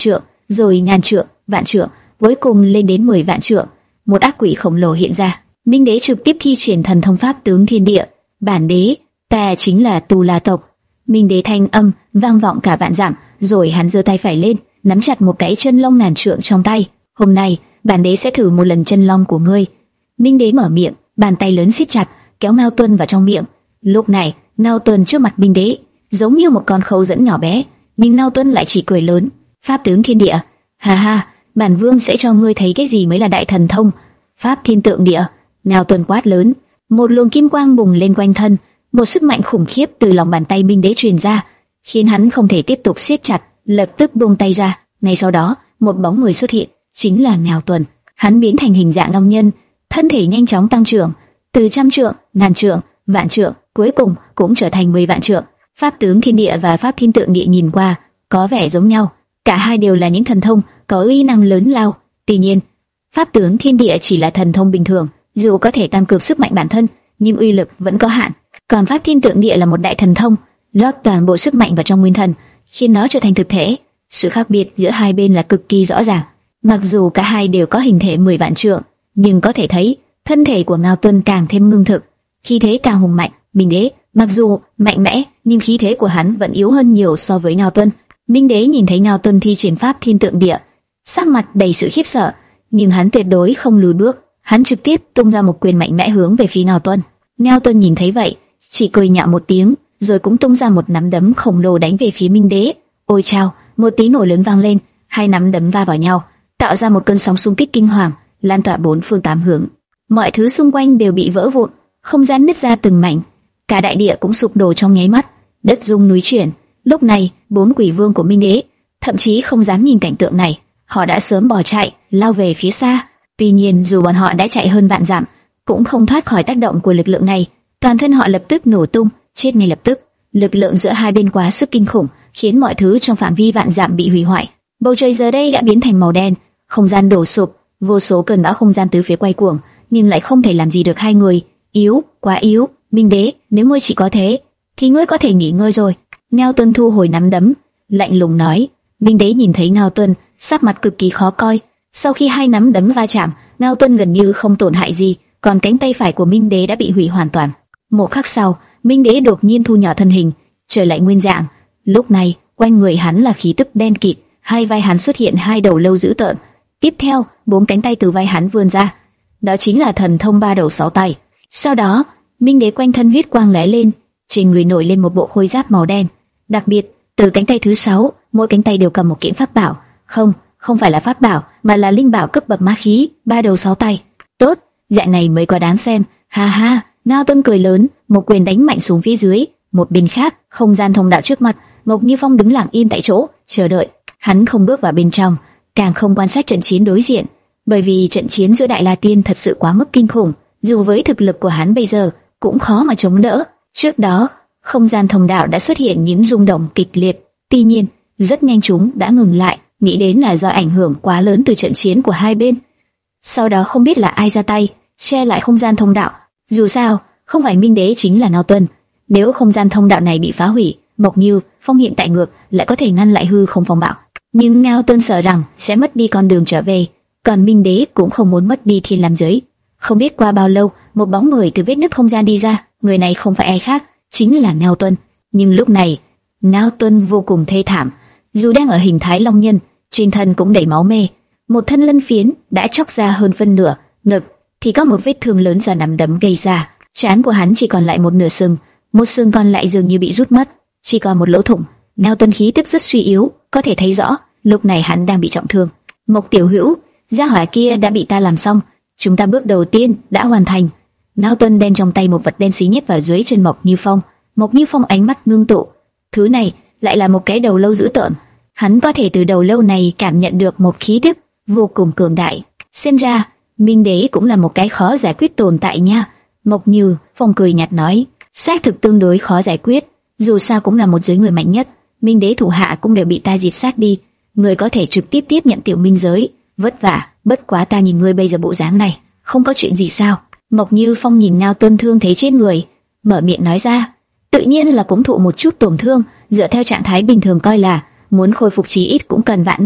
rồi ngàn trượng, vạn trượng, cuối cùng lên đến mười vạn trượng. Một ác quỷ khổng lồ hiện ra. Minh Đế trực tiếp thi triển thần thông pháp tướng thiên địa. Bản đế, ta chính là Tù La tộc. Minh Đế thanh âm vang vọng cả vạn dặm, rồi hắn giơ tay phải lên, nắm chặt một cái chân long ngàn trượng trong tay. Hôm nay, bản đế sẽ thử một lần chân long của ngươi. Minh Đế mở miệng, bàn tay lớn siết chặt, kéo Ngao Tuân vào trong miệng. Lúc này, Ngao Tuân trước mặt Minh Đế, giống như một con khâu dẫn nhỏ bé, nhưng Ngao Tuân lại chỉ cười lớn. Pháp tướng thiên địa, ha ha, bản vương sẽ cho ngươi thấy cái gì mới là đại thần thông. Pháp thiên tượng địa. Ngao Tuân quát lớn, một luồng kim quang bùng lên quanh thân, một sức mạnh khủng khiếp từ lòng bàn tay Minh Đế truyền ra, khiến hắn không thể tiếp tục siết chặt, lập tức buông tay ra. Ngay sau đó, một bóng người xuất hiện, chính là Ngao Tuân. Hắn biến thành hình dạng long nhân, thân thể nhanh chóng tăng trưởng, từ trăm trượng, ngàn trượng, vạn trượng, cuối cùng cũng trở thành mười vạn trượng. Pháp tướng thiên địa và pháp thiên tượng địa nhìn qua có vẻ giống nhau, cả hai đều là những thần thông có uy năng lớn lao. Tuy nhiên, pháp tướng thiên địa chỉ là thần thông bình thường, dù có thể tăng cường sức mạnh bản thân, nhưng uy lực vẫn có hạn. Còn pháp thiên tượng địa là một đại thần thông, rót toàn bộ sức mạnh vào trong nguyên thần, khiến nó trở thành thực thể. Sự khác biệt giữa hai bên là cực kỳ rõ ràng. Mặc dù cả hai đều có hình thể mười vạn trượng, nhưng có thể thấy thân thể của Ngao Tuân càng thêm ngưng thực, khí thế càng hùng mạnh. Minh Đế mặc dù mạnh mẽ, nhưng khí thế của hắn vẫn yếu hơn nhiều so với Ngao Tuân. Minh Đế nhìn thấy Ngao Tuân thi triển pháp thiên tượng địa, sắc mặt đầy sự khiếp sợ, nhưng hắn tuyệt đối không lùi bước. Hắn trực tiếp tung ra một quyền mạnh mẽ hướng về phía Ngao Tuân. Ngao Tuân nhìn thấy vậy, chỉ cười nhạo một tiếng, rồi cũng tung ra một nắm đấm khổng lồ đánh về phía Minh Đế. Ôi chao! Một tiếng nổ lớn vang lên, hai nắm đấm va vào nhau, tạo ra một cơn sóng xung kích kinh hoàng, lan tỏa bốn phương tám hướng. Mọi thứ xung quanh đều bị vỡ vụn, không gian nứt ra từng mảnh, cả đại địa cũng sụp đổ trong nháy mắt, đất rung núi chuyển. Lúc này, bốn quỷ vương của Minh Đế thậm chí không dám nhìn cảnh tượng này, họ đã sớm bỏ chạy, lao về phía xa. Tuy nhiên, dù bọn họ đã chạy hơn vạn dặm, cũng không thoát khỏi tác động của lực lượng này, toàn thân họ lập tức nổ tung, chết ngay lập tức. Lực lượng giữa hai bên quá sức kinh khủng, khiến mọi thứ trong phạm vi vạn dặm bị hủy hoại. Bầu trời giờ đây đã biến thành màu đen, không gian đổ sụp, vô số cơn bão không gian tứ phía quay cuồng, nhưng lại không thể làm gì được hai người. Yếu, quá yếu. Minh Đế, nếu ngươi chỉ có thế, thì ngươi có thể nghỉ ngơi rồi. Ngao Tuân thu hồi nắm đấm, lạnh lùng nói. Minh Đế nhìn thấy Ngao Tuân, sắc mặt cực kỳ khó coi. Sau khi hai nắm đấm va chạm, Ngao Tuân gần như không tổn hại gì, còn cánh tay phải của Minh Đế đã bị hủy hoàn toàn. Một khắc sau, Minh Đế đột nhiên thu nhỏ thân hình, trở lại nguyên dạng. Lúc này, quanh người hắn là khí tức đen kịt, hai vai hắn xuất hiện hai đầu lâu dữ tợn. Tiếp theo, bốn cánh tay từ vai hắn vươn ra, đó chính là thần thông ba đầu sáu tay. Sau đó, Minh Đế quanh thân huyết quang lóe lên, trên người nổi lên một bộ khôi giáp màu đen. Đặc biệt, từ cánh tay thứ sáu, mỗi cánh tay đều cầm một kiện pháp bảo. Không, không phải là pháp bảo, mà là linh bảo cấp bậc ma khí, ba đầu sáu tay. Tốt, dạng này mới quá đáng xem. Ha ha, Ngao Tuân cười lớn, một quyền đánh mạnh xuống phía dưới. Một bên khác, không gian thông đạo trước mặt, Mộc Như Phong đứng lặng im tại chỗ, chờ đợi. Hắn không bước vào bên trong, càng không quan sát trận chiến đối diện, bởi vì trận chiến giữa Đại La Tiên thật sự quá mức kinh khủng, dù với thực lực của hắn bây giờ cũng khó mà chống đỡ. Trước đó, không gian thông đạo đã xuất hiện những rung động kịch liệt, tuy nhiên rất nhanh chúng đã ngừng lại, nghĩ đến là do ảnh hưởng quá lớn từ trận chiến của hai bên. Sau đó không biết là ai ra tay che lại không gian thông đạo. Dù sao, không phải Minh Đế chính là Ngao Tuân. Nếu không gian thông đạo này bị phá hủy, Mộc Như Phong hiện tại ngược lại có thể ngăn lại hư không phong bạo, nhưng Ngao Tuân sợ rằng sẽ mất đi con đường trở về, còn Minh Đế cũng không muốn mất đi thiên lam giới. Không biết qua bao lâu, một bóng người từ vết nứt không gian đi ra, người này không phải ai khác, chính là Ngao Tuân. Nhưng lúc này, Ngao Tuân vô cùng thê thảm, dù đang ở hình thái long nhân, trên thân cũng đầy máu me, một thân lân phiến đã chóc ra hơn phân nửa, ngực thì có một vết thương lớn do nắm đấm gây ra, trán của hắn chỉ còn lại một nửa xương, một xương còn lại dường như bị rút mất, chỉ còn một lỗ thủng. Ngao Tuân khí tức rất suy yếu, có thể thấy rõ lúc này hắn đang bị trọng thương. Mộc tiểu hữu, gia hỏa kia đã bị ta làm xong, chúng ta bước đầu tiên đã hoàn thành. Ngao Tuân đem trong tay một vật đen xí nhét vào dưới chân Mộc Như Phong. Mộc Như Phong ánh mắt ngưng tụ, thứ này lại là một cái đầu lâu dữ tợn. Hắn có thể từ đầu lâu này cảm nhận được một khí tức vô cùng cường đại. Xem ra Minh Đế cũng là một cái khó giải quyết tồn tại nha. Mộc Như Phong cười nhạt nói, xác thực tương đối khó giải quyết, dù sao cũng là một giới người mạnh nhất. Minh Đế thủ hạ cũng đều bị ta diệt sát đi, người có thể trực tiếp tiếp nhận tiểu minh giới, vất vả. Bất quá ta nhìn ngươi bây giờ bộ dáng này, không có chuyện gì sao? Mộc Như Phong nhìn Ngao Tuân thương thế trên người, mở miệng nói ra, tự nhiên là cũng thụ một chút tổn thương, dựa theo trạng thái bình thường coi là muốn khôi phục chí ít cũng cần vạn năm.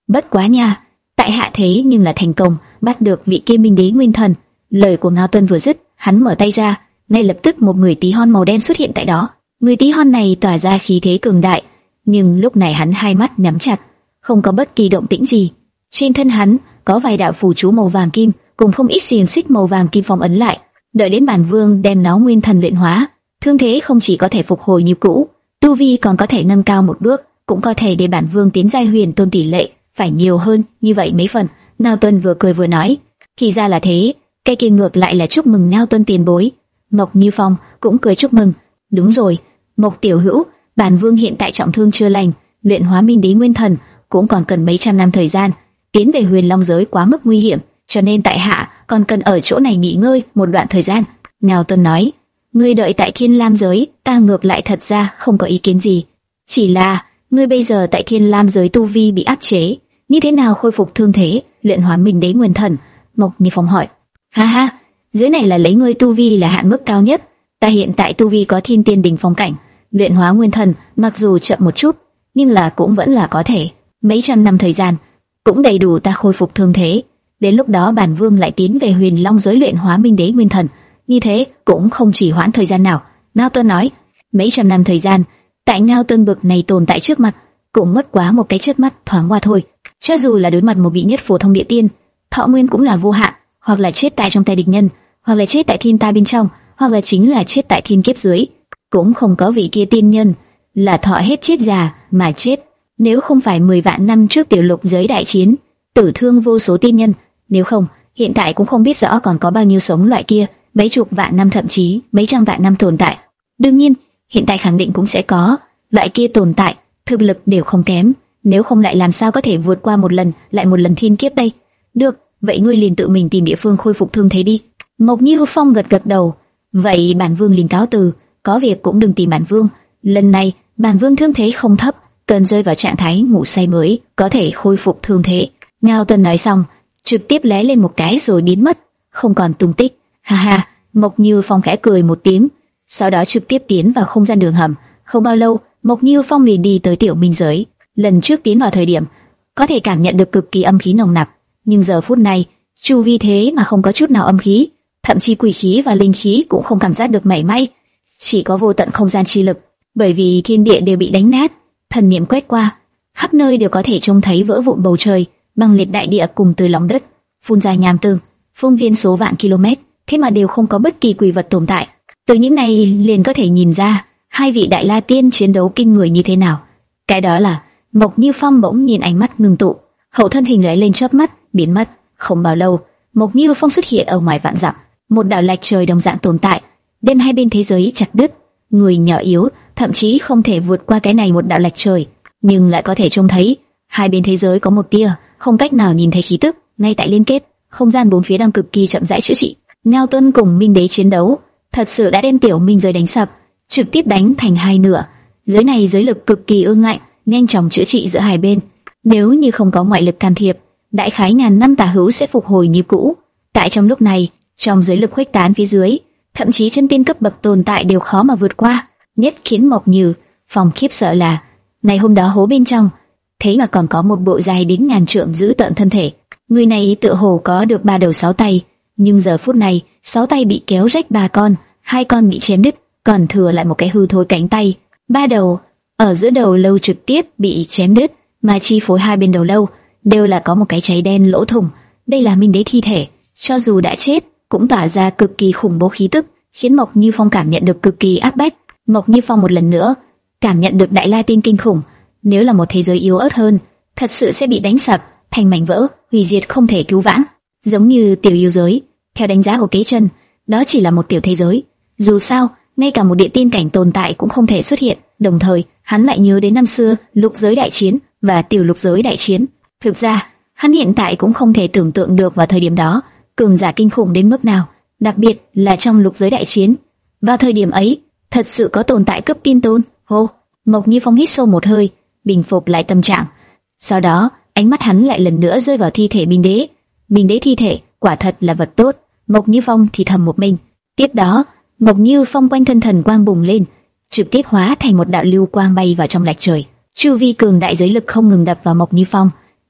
Bất quá nha, tại hạ thế nhưng là thành công bắt được vị kia Minh Đế Nguyên Thần. Lời của Ngao Tuân vừa dứt, hắn mở tay ra, ngay lập tức một người tí hon màu đen xuất hiện tại đó. Người tí hon này tỏa ra khí thế cường đại, nhưng lúc này hắn hai mắt nhắm chặt, không có bất kỳ động tĩnh gì. Trên thân hắn có vài đạo phù chú màu vàng kim, cùng không ít xiềng xích màu vàng kim phong ấn lại. Đợi đến bản vương đem nó nguyên thần luyện hóa, thương thế không chỉ có thể phục hồi như cũ, tu vi còn có thể nâng cao một bước, cũng có thể để bản vương tiến giai huyền tôn tỷ lệ phải nhiều hơn như vậy mấy phần. Ngao Tuân vừa cười vừa nói, thì ra là thế, cái kia ngược lại là chúc mừng Ngao Tuân tiền bối. Mộc Như Phong cũng cười chúc mừng. Đúng rồi, Mộc tiểu hữu, bản vương hiện tại trọng thương chưa lành, luyện hóa Minh Đế Nguyên Thần cũng còn cần mấy trăm năm thời gian, tiến về Huyền Long giới quá mức nguy hiểm, cho nên tại hạ còn cần ở chỗ này nghỉ ngơi một đoạn thời gian. Ngao Tuân nói, ngươi đợi tại Thiên Lam giới, ta ngược lại thật ra không có ý kiến gì, chỉ là ngươi bây giờ tại Thiên Lam giới tu vi bị áp chế, như thế nào khôi phục thương thế, luyện hóa Minh Đế Nguyên Thần? Mộc Như Phong hỏi. Ha ha, dưới này là lấy ngươi tu vi là hạn mức cao nhất, ta hiện tại tu vi có Thiên Tiên đỉnh phong cảnh, luyện hóa Nguyên Thần mặc dù chậm một chút, nhưng là cũng vẫn là có thể. Mấy trăm năm thời gian cũng đầy đủ ta khôi phục thương thế. Đến lúc đó bản vương lại tiến về Huyền Long giới luyện hóa Minh Đế Nguyên Thần, như thế cũng không chỉ hoãn thời gian nào. Ngao Tuân nói, mấy trăm năm thời gian, tại Ngao Tuân bực này tồn tại trước mặt, cũng mất quá một cái chớp mắt thoáng qua thôi. Cho dù là đối mặt một vị nhất phổ thông địa tiên, thọ nguyên cũng là vô hạn, hoặc là chết tại trong tay địch nhân, hoặc là chết tại thiên tai bên trong, hoặc là chính là chết tại thiên kiếp dưới. Cũng không có vị kia tiên nhân là thọ hết chết già mà chết. Nếu không phải mười vạn năm trước tiểu lục giới đại chiến, tử thương vô số tiên nhân, nếu không, hiện tại cũng không biết rõ còn có bao nhiêu sống loại kia, mấy chục vạn năm thậm chí mấy trăm vạn năm tồn tại. Đương nhiên, hiện tại khẳng định cũng sẽ có loại kia tồn tại, thực lực đều không kém, nếu không lại làm sao có thể vượt qua một lần lại một lần thiên kiếp đây? Được, vậy ngươi liền tự mình tìm địa phương khôi phục thương thế đi. Mộc Như Phong gật gật đầu. Vậy bản vương liền cáo từ, có việc cũng đừng tìm bản vương. Lần này bản vương thương thế không thấp, cần rơi vào trạng thái ngủ say mới có thể khôi phục thương thế. Ngao Tuân nói xong, trực tiếp lóe lên một cái rồi biến mất, không còn tung tích. Ha ha, Mộc Như Phong khẽ cười một tiếng, sau đó trực tiếp tiến vào không gian đường hầm. Không bao lâu, Mộc Như Phong liền đi tới tiểu minh giới. Lần trước tiến vào thời điểm, có thể cảm nhận được cực kỳ âm khí nồng nặc, nhưng giờ phút này, chu vi thế mà không có chút nào âm khí, thậm chí quỷ khí và linh khí cũng không cảm giác được mảy may, chỉ có vô tận không gian chi lực. Bởi vì thiên địa đều bị đánh nát, thần niệm quét qua, khắp nơi đều có thể trông thấy vỡ vụn bầu trời, băng liệt đại địa cùng từ lòng đất phun ra nham tương, phương viên số vạn km, thế mà đều không có bất kỳ quỷ vật tồn tại. Từ những này liền có thể nhìn ra hai vị đại la tiên chiến đấu kinh người như thế nào. Cái đó là Mộc Như Phong bỗng nhìn ánh mắt ngưng tụ, hậu thân hình lóe lên chớp mắt, biến mất. Không bao lâu, Mộc Như Phong xuất hiện ở ngoài vạn dặm, một đạo lạch trời đồng dạng tồn tại, đem hai bên thế giới chặt đứt. Người nhỏ yếu thậm chí không thể vượt qua cái này một đạo lạch trời, nhưng lại có thể trông thấy hai bên thế giới có một tia không cách nào nhìn thấy khí tức. Ngay tại liên kết, không gian bốn phía đang cực kỳ chậm rãi chữa trị. Ngao Tuân cùng Minh Đế chiến đấu, thật sự đã đem tiểu minh giới đánh sập, trực tiếp đánh thành hai nửa. Giới này giới lực cực kỳ ương ngạnh, nhanh chóng chữa trị giữa hai bên. Nếu như không có ngoại lực can thiệp, đại khái ngàn năm tà hữu sẽ phục hồi như cũ. Tại trong lúc này, trong giới lực khuếch tán phía dưới, thậm chí chân tiên cấp bậc tồn tại đều khó mà vượt qua. Nhất khiến Mộc Như Phong khiếp sợ là, ngày hôm đó hố bên trong, thế mà còn có một bộ dài đến ngàn trượng giữ tợn thân thể. Người này tựa hồ có được ba đầu sáu tay, nhưng giờ phút này, sáu tay bị kéo rách ba con, hai con bị chém đứt, còn thừa lại một cái hư thối cánh tay. Ba đầu, ở giữa đầu lâu trực tiếp bị chém đứt, mà chi phối hai bên đầu lâu đều là có một cái cháy đen lỗ thủng. Đây là Minh Đế thi thể, cho dù đã chết cũng tỏa ra cực kỳ khủng bố khí tức, khiến Mộc Như Phong cảm nhận được cực kỳ áp bách. Mộc Như Phong một lần nữa cảm nhận được đại la tiên kinh khủng, nếu là một thế giới yếu ớt hơn, thật sự sẽ bị đánh sập thành mảnh vỡ, hủy diệt không thể cứu vãn. Giống như tiểu yêu giới, theo đánh giá của Kế Chân, đó chỉ là một tiểu thế giới. Dù sao, ngay cả một địa tiên cảnh tồn tại cũng không thể xuất hiện. Đồng thời, hắn lại nhớ đến năm xưa lục giới đại chiến và tiểu lục giới đại chiến. Thực ra, hắn hiện tại cũng không thể tưởng tượng được vào thời điểm đó cường giả kinh khủng đến mức nào, đặc biệt là trong lục giới đại chiến. Vào thời điểm ấy, thật sự có tồn tại cấp tiên tôn. Hô, Mộc Như Phong hít sâu một hơi, bình phục lại tâm trạng. Sau đó, ánh mắt hắn lại lần nữa rơi vào thi thể Minh Đế. Minh Đế thi thể quả thật là vật tốt. Mộc Như Phong thì thầm một mình. Tiếp đó, Mộc Như Phong quanh thân thần quang bùng lên, trực tiếp hóa thành một đạo lưu quang bay vào trong lạch trời. Chu vi cường đại giới lực không ngừng đập vào Mộc Như Phong,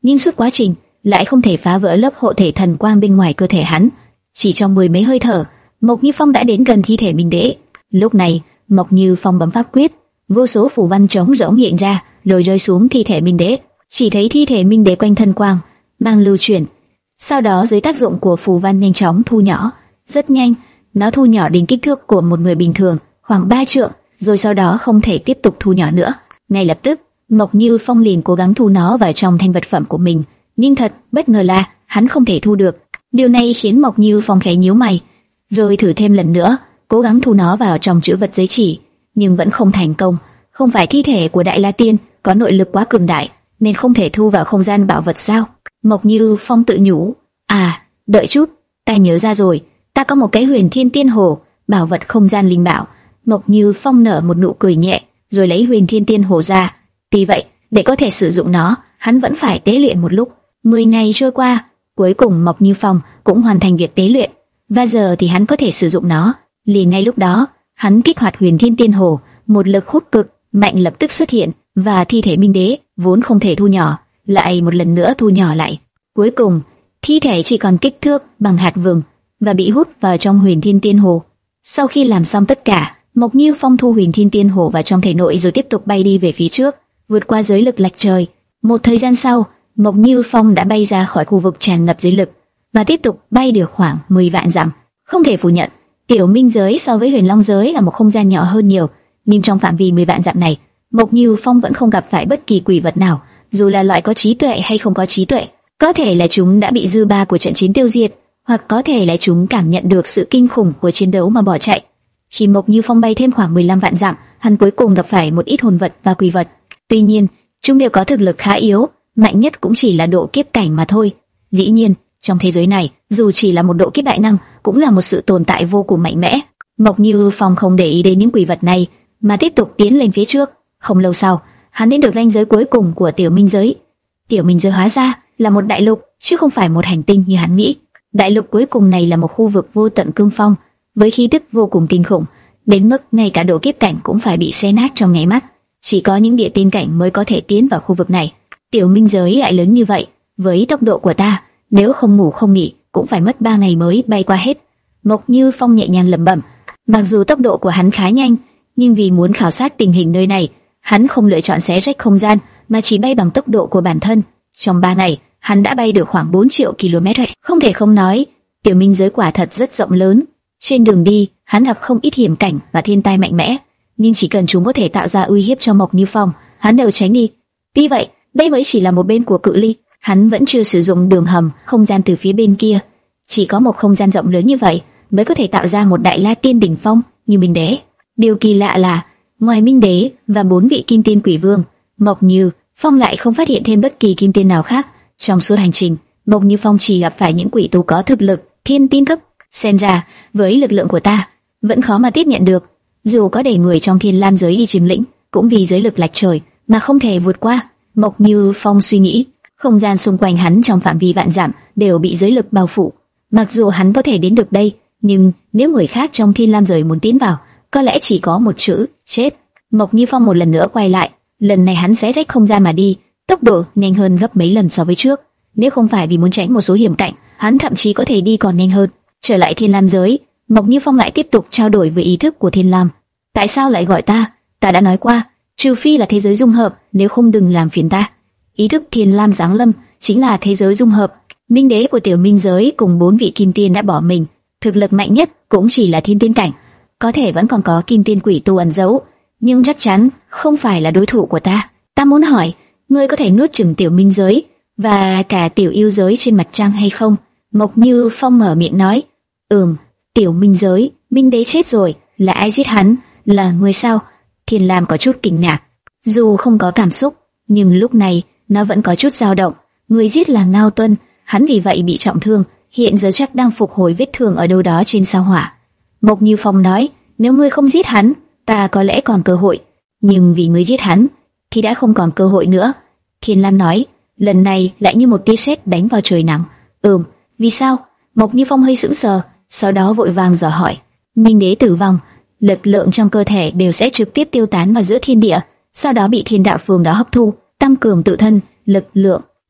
nhưng suốt quá trình lại không thể phá vỡ lớp hộ thể thần quang bên ngoài cơ thể hắn. Chỉ trong mười mấy hơi thở, Mộc Như Phong đã đến gần thi thể Minh Đế. Lúc này, Mộc Như Phong bấm pháp quyết, vô số phù văn trống rỗng hiện ra, rồi rơi xuống thi thể Minh Đế. Chỉ thấy thi thể Minh Đế quanh thân quang mang lưu chuyển, sau đó dưới tác dụng của phù văn nhanh chóng thu nhỏ. Rất nhanh, nó thu nhỏ đến kích thước của một người bình thường, khoảng ba trượng, rồi sau đó không thể tiếp tục thu nhỏ nữa. Ngay lập tức, Mộc Như Phong liền cố gắng thu nó vào trong thanh vật phẩm của mình, nhưng thật bất ngờ là hắn không thể thu được. Điều này khiến Mộc Như Phong khẽ nhíu mày, rồi thử thêm lần nữa, cố gắng thu nó vào trong chữ vật giới chỉ, nhưng vẫn không thành công. Không phải thi thể của Đại La Tiên có nội lực quá cường đại nên không thể thu vào không gian bảo vật sao? Mộc Như Phong tự nhủ. À, đợi chút, ta nhớ ra rồi, ta có một cái Huyền Thiên Tiên Hồ, bảo vật không gian linh bảo. Mộc Như Phong nở một nụ cười nhẹ, rồi lấy Huyền Thiên Tiên Hồ ra. Tuy vậy, để có thể sử dụng nó, hắn vẫn phải tế luyện một lúc. Mười ngày trôi qua, cuối cùng Mộc Như Phong cũng hoàn thành việc tế luyện, và giờ thì hắn có thể sử dụng nó. Liền ngay lúc đó, hắn kích hoạt Huyền Thiên Tiên Hồ, một lực hút cực mạnh lập tức xuất hiện, và thi thể Minh Đế vốn không thể thu nhỏ, lại một lần nữa thu nhỏ lại. Cuối cùng, thi thể chỉ còn kích thước bằng hạt vừng và bị hút vào trong Huyền Thiên Tiên Hồ. Sau khi làm xong tất cả, Mộc Như Phong thu Huyền Thiên Tiên Hồ vào trong thể nội rồi tiếp tục bay đi về phía trước, vượt qua giới lực lạch trời. Một thời gian sau, Mộc Như Phong đã bay ra khỏi khu vực tràn ngập giới lực và tiếp tục bay được khoảng mười vạn dặm. Không thể phủ nhận, Tiểu Minh giới so với Huyền Long giới là một không gian nhỏ hơn nhiều, nhưng trong phạm vi mười vạn dặm này, Mộc Như Phong vẫn không gặp phải bất kỳ quỷ vật nào, dù là loại có trí tuệ hay không có trí tuệ. Có thể là chúng đã bị dư ba của trận chiến tiêu diệt, hoặc có thể là chúng cảm nhận được sự kinh khủng của chiến đấu mà bỏ chạy. Khi Mộc Như Phong bay thêm khoảng mười lăm vạn dặm, hắn cuối cùng gặp phải một ít hồn vật và quỷ vật. Tuy nhiên, chúng đều có thực lực khá yếu, mạnh nhất cũng chỉ là độ kiếp cảnh mà thôi. Dĩ nhiên, trong thế giới này, dù chỉ là một độ kiếp đại năng, cũng là một sự tồn tại vô cùng mạnh mẽ. Mộc Như Phong không để ý đến những quỷ vật này, mà tiếp tục tiến lên phía trước. Không lâu sau, hắn đến được ranh giới cuối cùng của Tiểu Minh giới. Tiểu Minh giới hóa ra là một đại lục, chứ không phải một hành tinh như hắn nghĩ. Đại lục cuối cùng này là một khu vực vô tận cương phong, với khí tức vô cùng kinh khủng, đến mức ngay cả độ kiếp cảnh cũng phải bị xé nát trong nháy mắt. Chỉ có những địa tiên cảnh mới có thể tiến vào khu vực này. Tiểu Minh giới lại lớn như vậy, với tốc độ của ta, nếu không ngủ không nghỉ cũng phải mất ba ngày mới bay qua hết. Mộc Như Phong nhẹ nhàng lẩm bẩm. Mặc dù tốc độ của hắn khá nhanh, nhưng vì muốn khảo sát tình hình nơi này, hắn không lựa chọn xé rách không gian, mà chỉ bay bằng tốc độ của bản thân. Trong ba ngày, hắn đã bay được khoảng bốn triệu ki lô mét. Không thể không nói, Tiểu Minh giới quả thật rất rộng lớn. Trên đường đi, hắn gặp không ít hiểm cảnh và thiên tai mạnh mẽ, nhưng chỉ cần chúng có thể tạo ra uy hiếp cho Mộc Như Phong, hắn đều tránh đi. Tuy vậy, đây mới chỉ là một bên của cự ly, hắn vẫn chưa sử dụng đường hầm không gian từ phía bên kia. Chỉ có một không gian rộng lớn như vậy mới có thể tạo ra một Đại La Tiên đỉnh phong như Minh Đế. Điều kỳ lạ là, ngoài Minh Đế và bốn vị Kim Tiên Quỷ Vương, Mộc Như Phong lại không phát hiện thêm bất kỳ kim tiên nào khác. Trong suốt hành trình, Mộc Như Phong chỉ gặp phải những quỷ tu có thực lực thiên tiên cấp. Xem ra, với lực lượng của ta, vẫn khó mà tiếp nhận được. Dù có để người trong Thiên Lam giới đi chiếm lĩnh, cũng vì giới lực lạch trời mà không thể vượt qua. Mộc Như Phong suy nghĩ, không gian xung quanh hắn trong phạm vi vạn dặm đều bị giới lực bao phủ. Mặc dù hắn có thể đến được đây, nhưng nếu người khác trong Thiên Lam giới muốn tiến vào, có lẽ chỉ có một chữ: chết. Mộc Như Phong một lần nữa quay lại, lần này hắn sẽ rách không gian mà đi, tốc độ nhanh hơn gấp mấy lần so với trước. Nếu không phải vì muốn tránh một số hiểm cảnh, hắn thậm chí có thể đi còn nhanh hơn. Trở lại Thiên Lam giới, Mộc Như Phong lại tiếp tục trao đổi với ý thức của Thiên Lam. Tại sao lại gọi ta? Ta đã nói qua, trừ phi là thế giới dung hợp, nếu không đừng làm phiền ta. Ý thức Thiên Lam giáng lâm chính là thế giới dung hợp. Minh Đế của Tiểu Minh giới cùng bốn vị kim tiên đã bỏ mình, thực lực mạnh nhất cũng chỉ là thiên tiên cảnh. Có thể vẫn còn có kim tiên quỷ tu ẩn giấu, nhưng chắc chắn không phải là đối thủ của ta. Ta muốn hỏi, ngươi có thể nuốt chửng Tiểu Minh giới và cả Tiểu Yêu giới trên mặt trăng hay không? Mộc Như Phong mở miệng nói. Ừm, Tiểu Minh giới, Minh Đế chết rồi, là ai giết hắn? Là ngươi sao? Thiên Lam có chút kinh ngạc, dù không có cảm xúc, nhưng lúc này nó vẫn có chút dao động. Người giết là Ngao Tuân, hắn vì vậy bị trọng thương, hiện giờ chắc đang phục hồi vết thương ở đâu đó trên sao hỏa. Mộc Như Phong nói, nếu ngươi không giết hắn, ta có lẽ còn cơ hội, nhưng vì ngươi giết hắn, thì đã không còn cơ hội nữa. Thiên Lam nói, lần này lại như một tia sét đánh vào trời nắng. Ừm, vì sao? Mộc Như Phong hơi sững sờ, sau đó vội vàng dò hỏi. Minh Đế tử vong, lực lượng trong cơ thể đều sẽ trực tiếp tiêu tán vào giữa thiên địa, sau đó bị thiên đạo phương đó hấp thu, tăng cường tự thân lực lượng.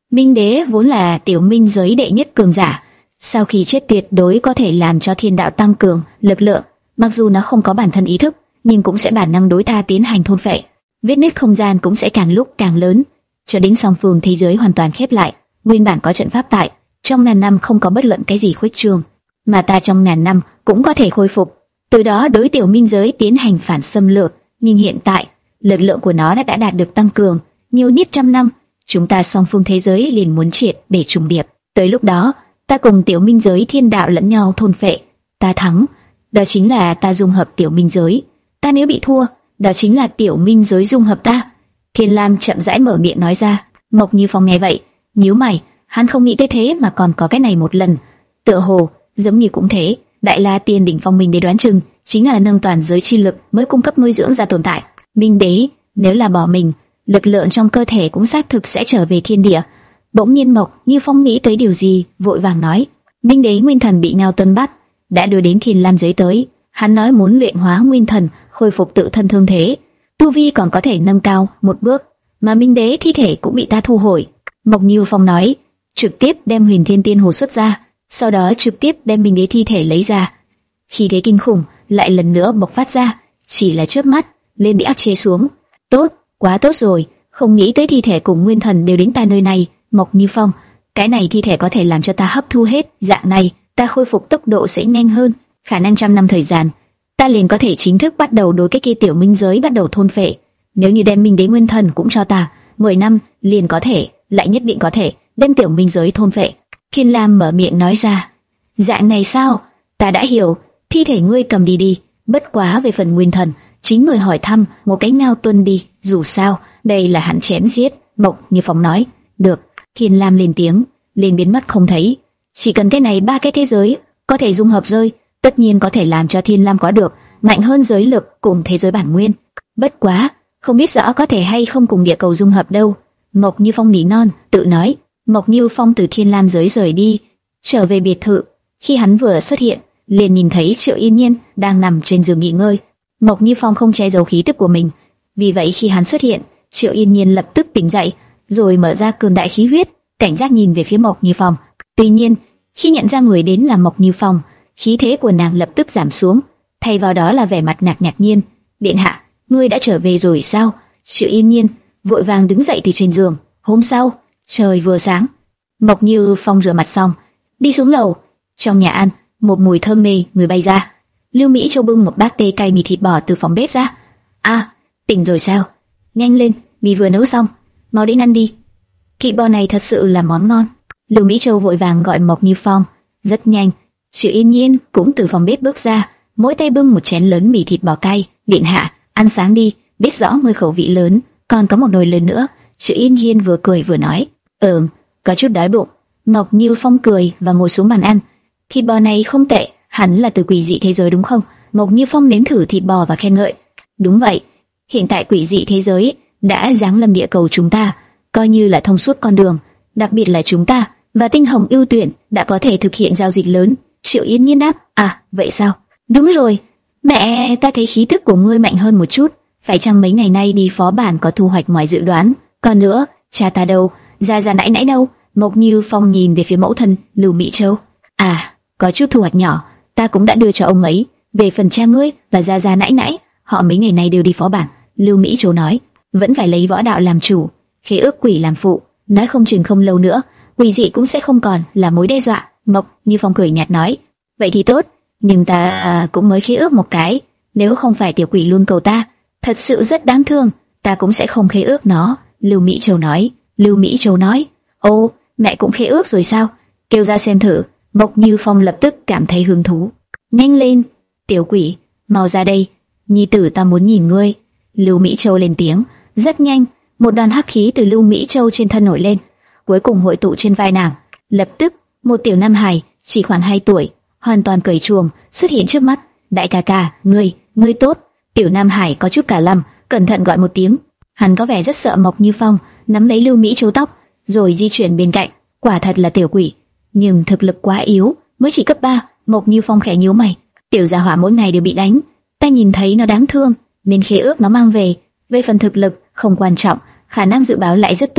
Minh Đế vốn là tiểu minh giới đệ nhất cường giả, sau khi chết tuyệt đối có thể làm cho thiên đạo tăng cường lực lượng, mặc dù nó không có bản thân ý thức, nhưng cũng sẽ bản năng đối ta tiến hành thôn phệ. Vết nứt không gian cũng sẽ càng lúc càng lớn, cho đến song phương thế giới hoàn toàn khép lại. Nguyên bản có trận pháp tại, trong ngàn năm không có bất luận cái gì khuếch trương, mà ta trong ngàn năm cũng có thể khôi phục, từ đó đối tiểu minh giới tiến hành phản xâm lược. Nhưng hiện tại, lực lượng của nó đã, đã đạt được tăng cường, nhiều nhất trăm năm, chúng ta song phương thế giới liền muốn triệt để trùng điệp. Tới lúc đó, ta cùng tiểu minh giới thiên đạo lẫn nhau thôn phệ, ta thắng, đó chính là ta dung hợp tiểu minh giới, ta nếu bị thua, đó chính là tiểu minh giới dung hợp ta. Thiên Lam chậm rãi mở miệng nói ra. Mộc Như Phong nghe vậy, nhíu mày, hắn không nghĩ tới thế mà còn có cái này một lần. Tựa hồ giống như cũng thế, Đại La Tiên đỉnh phong Minh Đế đoán chừng chính là nâng toàn giới chi lực mới cung cấp nuôi dưỡng ra tồn tại. Minh Đế nếu là bỏ mình, lực lượng trong cơ thể cũng xác thực sẽ trở về thiên địa. Bỗng nhiên Mộc Như Phong nghĩ tới điều gì, vội vàng nói: Minh Đế nguyên thần bị Ngao Tuân bắt, đã đưa đến Thiên Lam giới tới. Hắn nói muốn luyện hóa nguyên thần, khôi phục tự thân thương thế, tu vi còn có thể nâng cao một bước, mà Minh Đế thi thể cũng bị ta thu hồi. Mộc Như Phong nói, trực tiếp đem Huyền Thiên Tiên Hồ xuất ra, sau đó trực tiếp đem Minh Đế thi thể lấy ra. Khí thế kinh khủng lại lần nữa bộc phát ra, chỉ là chớp mắt lên bị áp chế xuống. Tốt, quá tốt rồi, không nghĩ tới thi thể cùng nguyên thần đều đến ta nơi này. Mộc Như Phong, cái này thi thể có thể làm cho ta hấp thu hết, dạng này ta khôi phục tốc độ sẽ nhanh hơn, khả năng trăm năm thời gian ta liền có thể chính thức bắt đầu đối cái kia tiểu minh giới bắt đầu thôn phệ. Nếu như đem Minh Đế nguyên thần cũng cho ta, mười năm liền có thể, lại nhất định có thể đem tiểu minh giới thôn phệ. Thiên Lam mở miệng nói ra. Dạng này sao? Ta đã hiểu, thi thể ngươi cầm đi đi, bất quá về phần nguyên thần, chính người hỏi thăm một cái Ngao Tuân đi, dù sao đây là hắn chém giết. Mộc Như Phong nói. Được. Thiên Lam lên tiếng, liền biến mất không thấy. Chỉ cần cái này ba cái thế giới có thể dung hợp rơi, tất nhiên có thể làm cho Thiên Lam có được mạnh hơn giới lực cùng thế giới bản nguyên. Bất quá, không biết rõ có thể hay không cùng địa cầu dung hợp đâu. Mộc Như Phong nỉ non, tự nói. Mộc Như Phong từ Thiên Lam giới rời đi, trở về biệt thự. Khi hắn vừa xuất hiện, liền nhìn thấy Triệu Yên Nhiên đang nằm trên giường nghỉ ngơi. Mộc Như Phong không che giấu khí tức của mình, vì vậy khi hắn xuất hiện, Triệu Yên Nhiên lập tức tỉnh dậy, rồi mở ra cường đại khí huyết, cảnh giác nhìn về phía Mộc Như Phong. Tuy nhiên, khi nhận ra người đến là Mộc Như Phong, khí thế của nàng lập tức giảm xuống, thay vào đó là vẻ mặt ngạc ngạc nhiên. Điện hạ, ngươi đã trở về rồi sao? Triệu Yên Nhiên vội vàng đứng dậy từ trên giường. Hôm sau, trời vừa sáng, Mộc Như Phong rửa mặt xong, đi xuống lầu. Trong nhà ăn, một mùi thơm mê người bay ra. Lưu Mỹ Châu bưng một bát tê cay mì thịt bò từ phòng bếp ra. À, tỉnh rồi sao? Nhanh lên, mì vừa nấu xong, mau đến ăn đi. Thịt bò này thật sự là món ngon. Lưu Mỹ Châu vội vàng gọi Mộc Như Phong. Rất nhanh, Triệu Yên Nhiên cũng từ phòng bếp bước ra, mỗi tay bưng một chén lớn mì thịt bò cay. Điện hạ, ăn sáng đi, biết rõ ngươi khẩu vị lớn, còn có một nồi lớn nữa. Triệu Yên Nhiên vừa cười vừa nói. Ừm, có chút đói bụng. Mộc Như Phong cười và ngồi xuống bàn ăn. Thịt bò này không tệ, hẳn là từ quỷ dị thế giới đúng không? Mộc Như Phong nếm thử thịt bò và khen ngợi. Đúng vậy, hiện tại quỷ dị thế giới đã giáng lâm địa cầu chúng ta, coi như là thông suốt con đường, đặc biệt là chúng ta và Tinh Hồng ưu tuyển đã có thể thực hiện giao dịch lớn. Triệu Yên Nhiên đáp. À, vậy sao? Đúng rồi, mẹ, ta thấy khí tức của ngươi mạnh hơn một chút, phải chăng mấy ngày nay đi phó bản có thu hoạch ngoài dự đoán? Còn nữa, cha ta đâu? Gia Gia nãy nãy đâu? Mộc Như Phong nhìn về phía mẫu thân Lưu Mỹ Châu. À, có chút thu hoạch nhỏ, ta cũng đã đưa cho ông ấy. Về phần cha ngươi và Gia Gia nãy nãy, họ mấy ngày nay đều đi phó bản. Lưu Mỹ Châu nói, vẫn phải lấy võ đạo làm chủ, khế ước quỷ làm phụ, nói không chừng không lâu nữa, quỷ dị cũng sẽ không còn là mối đe dọa. Mộc Như Phong cười nhạt nói, vậy thì tốt, nhưng ta à, cũng mới khế ước một cái, nếu không phải tiểu quỷ luôn cầu ta, thật sự rất đáng thương, ta cũng sẽ không khế ước nó. Lưu Mỹ Châu nói. Lưu Mỹ Châu nói, ô, mẹ cũng khế ước rồi sao? Kêu ra xem thử. Mộc Như Phong lập tức cảm thấy hứng thú. Nhanh lên, tiểu quỷ, mau ra đây, nhi tử ta muốn nhìn ngươi. Lưu Mỹ Châu lên tiếng. Rất nhanh, một đoàn hắc khí từ Lưu Mỹ Châu trên thân nổi lên, cuối cùng hội tụ trên vai nàng. Lập tức, một tiểu nam hài chỉ khoảng hai tuổi, hoàn toàn cởi chuồng, xuất hiện trước mắt. Đại ca ca, ngươi, ngươi tốt. Tiểu nam hải có chút cả lăm, cẩn thận gọi một tiếng. Hắn có vẻ rất sợ Mộc Như Phong, nắm lấy Lưu Mỹ Châu tóc, rồi di chuyển bên cạnh. Quả thật là tiểu quỷ, nhưng thực lực quá yếu, mới chỉ cấp ba. Mộc Như Phong khẽ nhíu mày. Tiểu gia hỏa mỗi ngày đều bị đánh, ta nhìn thấy nó đáng thương, nên khế ước nó mang về. Về phần thực lực không quan trọng, khả năng dự báo lại rất tốt.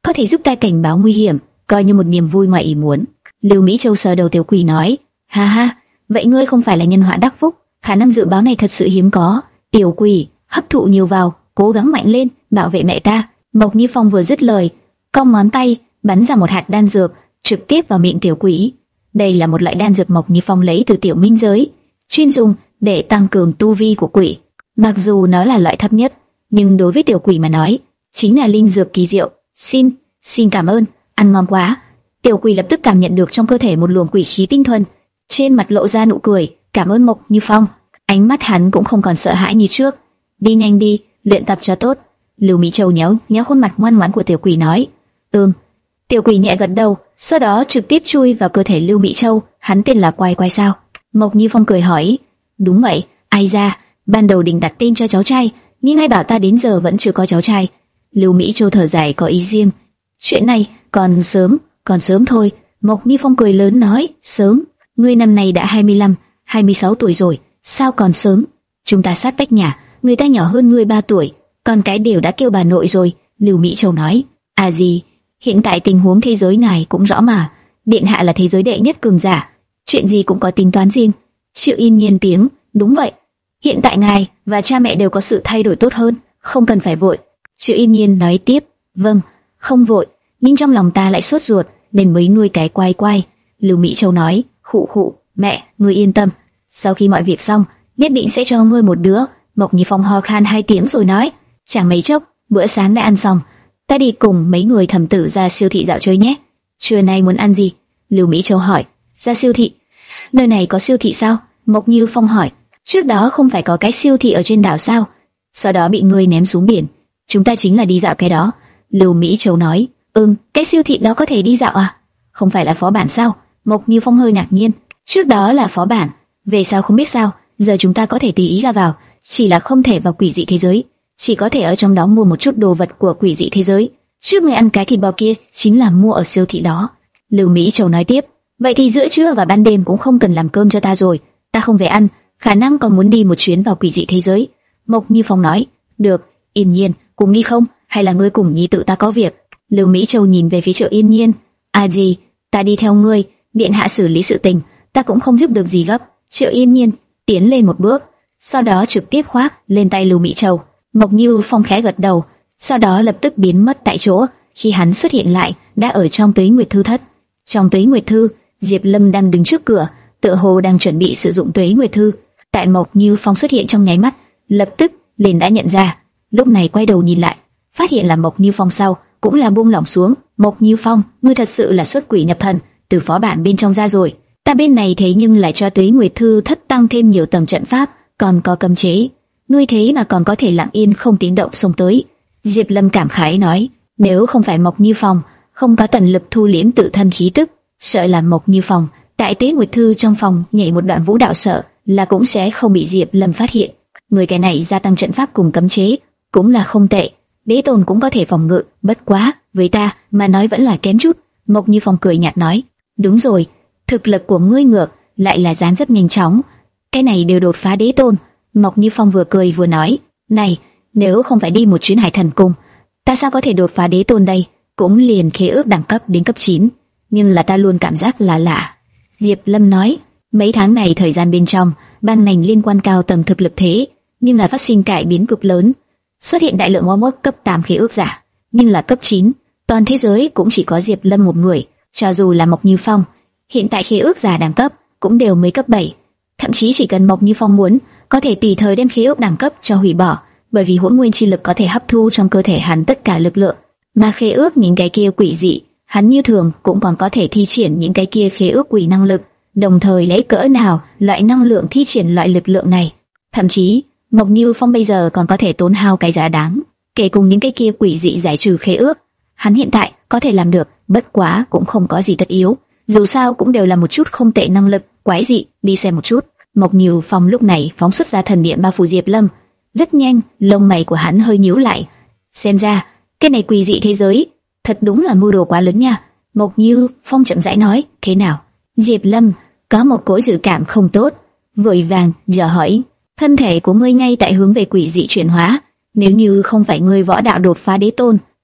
có thể giúp ta cảnh báo nguy hiểm, coi như một niềm vui ngoài ý muốn. Lưu Mỹ Châu sờ đầu Tiểu Quỷ nói, ha ha, vậy ngươi không phải là nhân họa đắc phúc, khả năng dự báo này thật sự hiếm có. Tiểu Quỷ, hấp thụ nhiều vào, cố gắng mạnh lên, bảo vệ mẹ ta. Mộc Như Phong vừa dứt lời, cong ngón tay bắn ra một hạt đan dược trực tiếp vào miệng Tiểu Quỷ. Đây là một loại đan dược Mộc Như Phong lấy từ Tiểu Minh giới, chuyên dùng để tăng cường tu vi của quỷ. Mặc dù nó là loại thấp nhất, nhưng đối với Tiểu Quỷ mà nói, chính là linh dược kỳ diệu. Xin, xin cảm ơn, ăn ngon quá. Tiểu Quỷ lập tức cảm nhận được trong cơ thể một luồng quỷ khí tinh thuần, trên mặt lộ ra nụ cười, cảm ơn Mộc Như Phong. Ánh mắt hắn cũng không còn sợ hãi như trước. Đi nhanh đi, luyện tập cho tốt. Lưu Mỹ Châu nhéo nhéo khuôn mặt ngoan ngoãn của Tiểu Quỷ nói. Ừm. Tiểu Quỷ nhẹ gật đầu, sau đó trực tiếp chui vào cơ thể Lưu Mỹ Châu. Hắn tên là Quay Quay sao? Mộc Như Phong cười hỏi. Đúng vậy. Ai ra, ban đầu định đặt tên cho cháu trai, nhưng ai bảo ta đến giờ vẫn chưa có cháu trai. Lưu Mỹ Châu thở dài có ý riêng. Chuyện này còn sớm, còn sớm thôi. Mộc Như Phong cười lớn nói. Sớm? Ngươi năm nay đã hai mươi lăm, hai mươi sáu tuổi rồi, sao còn sớm? Chúng ta sát vách nhà, người ta nhỏ hơn ngươi ba tuổi, con cái đều đã kêu bà nội rồi. Lưu Mỹ Châu nói. À gì? Hiện tại tình huống thế giới này cũng rõ mà, điện hạ là thế giới đệ nhất cường giả, chuyện gì cũng có tính toán riêng. Triệu Yên Nhiên tiếng. Đúng vậy. Hiện tại ngài và cha mẹ đều có sự thay đổi tốt hơn, không cần phải vội. Triệu Yên Nhiên nói tiếp. Vâng, không vội, nhưng trong lòng ta lại sốt ruột nên mới nuôi cái Quay Quay. Lưu Mỹ Châu nói. Khụ khụ, mẹ, ngươi yên tâm, sau khi mọi việc xong, nhất định sẽ cho ngươi một đứa. Mộc Như Phong ho khan hai tiếng rồi nói. Chẳng mấy chốc, bữa sáng đã ăn xong, ta đi cùng mấy người thẩm tử ra siêu thị dạo chơi nhé. Trưa nay muốn ăn gì? Lưu Mỹ Châu hỏi. Ra siêu thị? Nơi này có siêu thị sao? Mộc Như Phong hỏi. Trước đó không phải có cái siêu thị ở trên đảo sao? Sau đó bị ngươi ném xuống biển. Chúng ta chính là đi dạo cái đó. Lưu Mỹ Châu nói. Ừm, cái siêu thị đó có thể đi dạo à? Không phải là phó bản sao? Mộc Như Phong hơi ngạc nhiên. Trước đó là phó bản, về sau không biết sao, giờ chúng ta có thể tùy ý ra vào, chỉ là không thể vào quỷ dị thế giới, chỉ có thể ở trong đó mua một chút đồ vật của quỷ dị thế giới. Trước người ăn cái thịt bò kia chính là mua ở siêu thị đó. Lưu Mỹ Châu nói tiếp. Vậy thì giữa trưa và ban đêm cũng không cần làm cơm cho ta rồi, ta không về ăn, khả năng còn muốn đi một chuyến vào quỷ dị thế giới. Mộc Như Phong nói. Được, Yên Nhiên, cùng đi không? Hay là ngươi cùng nhi tự ta có việc? Lưu Mỹ Châu nhìn về phía Triệu Yên Nhiên. À gì, ta đi theo ngươi, điện hạ xử lý sự tình, ta cũng không giúp được gì gấp. Triệu Yên Nhiên tiến lên một bước, sau đó trực tiếp khoác lên tay Lưu Mỹ Châu. Mộc Như Phong khẽ gật đầu, sau đó lập tức biến mất tại chỗ. Khi hắn xuất hiện lại, đã ở trong Tuế Nguyệt Thư thất. Trong Tuế Nguyệt Thư, Diệp Lâm đang đứng trước cửa, tựa hồ đang chuẩn bị sử dụng Tuế Nguyệt Thư. Tại Mộc Như Phong xuất hiện trong nháy mắt, lập tức liền đã nhận ra. Lúc này quay đầu nhìn lại, phát hiện là Mộc Như Phong sau cũng là buông lỏng xuống. Mộc Như Phong, ngươi thật sự là xuất quỷ nhập thần, từ phó bản bên trong ra rồi. Ta bên này thế nhưng lại cho Tuế Nguyệt Thư thất tăng thêm nhiều tầng trận pháp, còn có cấm chế. Ngươi thế mà còn có thể lặng yên không tiếng động xông tới. Diệp Lâm cảm khái nói. Nếu không phải Mộc Như Phong không có tận lực thu liễm tự thân khí tức, sợ là Mộc Như Phong tại Tuế Nguyệt Thư trong phòng nhảy một đoạn vũ đạo sợ là cũng sẽ không bị Diệp Lâm phát hiện. Người cái này gia tăng trận pháp cùng cấm chế cũng là không tệ. Đế tôn cũng có thể phòng ngự, bất quá với ta mà nói vẫn là kém chút. Mộc Như Phong cười nhạt nói. Đúng rồi, thực lực của ngươi ngược lại là dán rất nhanh chóng, cái này đều đột phá đế tôn. Mộc Như Phong vừa cười vừa nói. Này, nếu không phải đi một chuyến Hải Thần Cung, ta sao có thể đột phá đế tôn đây? Cũng liền khế ước đẳng cấp đến cấp chín, nhưng là ta luôn cảm giác là lạ. Diệp Lâm nói. Mấy tháng này thời gian bên trong, ban ngành liên quan cao tầng thực lực thế, nhưng là phát sinh cải biến cực lớn. Xuất hiện đại lượng oa mốc cấp tám khế ước giả, nhưng là cấp chín, toàn thế giới cũng chỉ có Diệp Lâm một người. Cho dù là Mộc Như Phong, hiện tại khế ước giả đẳng cấp cũng đều mới cấp bảy. Thậm chí chỉ cần Mộc Như Phong muốn, có thể tùy thời đem khế ước đẳng cấp cho hủy bỏ, bởi vì hỗn nguyên chi lực có thể hấp thu trong cơ thể hắn tất cả lực lượng. Mà khế ước những cái kia quỷ dị, hắn như thường cũng còn có thể thi triển những cái kia khế ước quỷ năng lực, đồng thời lấy cỡ nào loại năng lượng thi triển loại lực lượng này. Thậm chí Mộc Như Phong bây giờ còn có thể tốn hao cái giá đáng kể cùng những cái kia quỷ dị giải trừ khế ước. Hắn hiện tại có thể làm được, bất quá cũng không có gì tất yếu, dù sao cũng đều là một chút không tệ năng lực quái dị. Đi xem một chút. Mộc Như Phong lúc này phóng xuất ra thần niệm bao phủ Diệp Lâm. Rất nhanh, lông mày của hắn hơi nhíu lại. Xem ra cái này quỷ dị thế giới thật đúng là mưu đồ quá lớn nha. Mộc Như Phong chậm rãi nói. Thế nào? Diệp Lâm có một cỗ dự cảm không tốt, vội vàng dò hỏi. Thân thể của ngươi ngay tại hướng về quỷ dị chuyển hóa, nếu như không phải ngươi võ đạo đột phá đế tôn,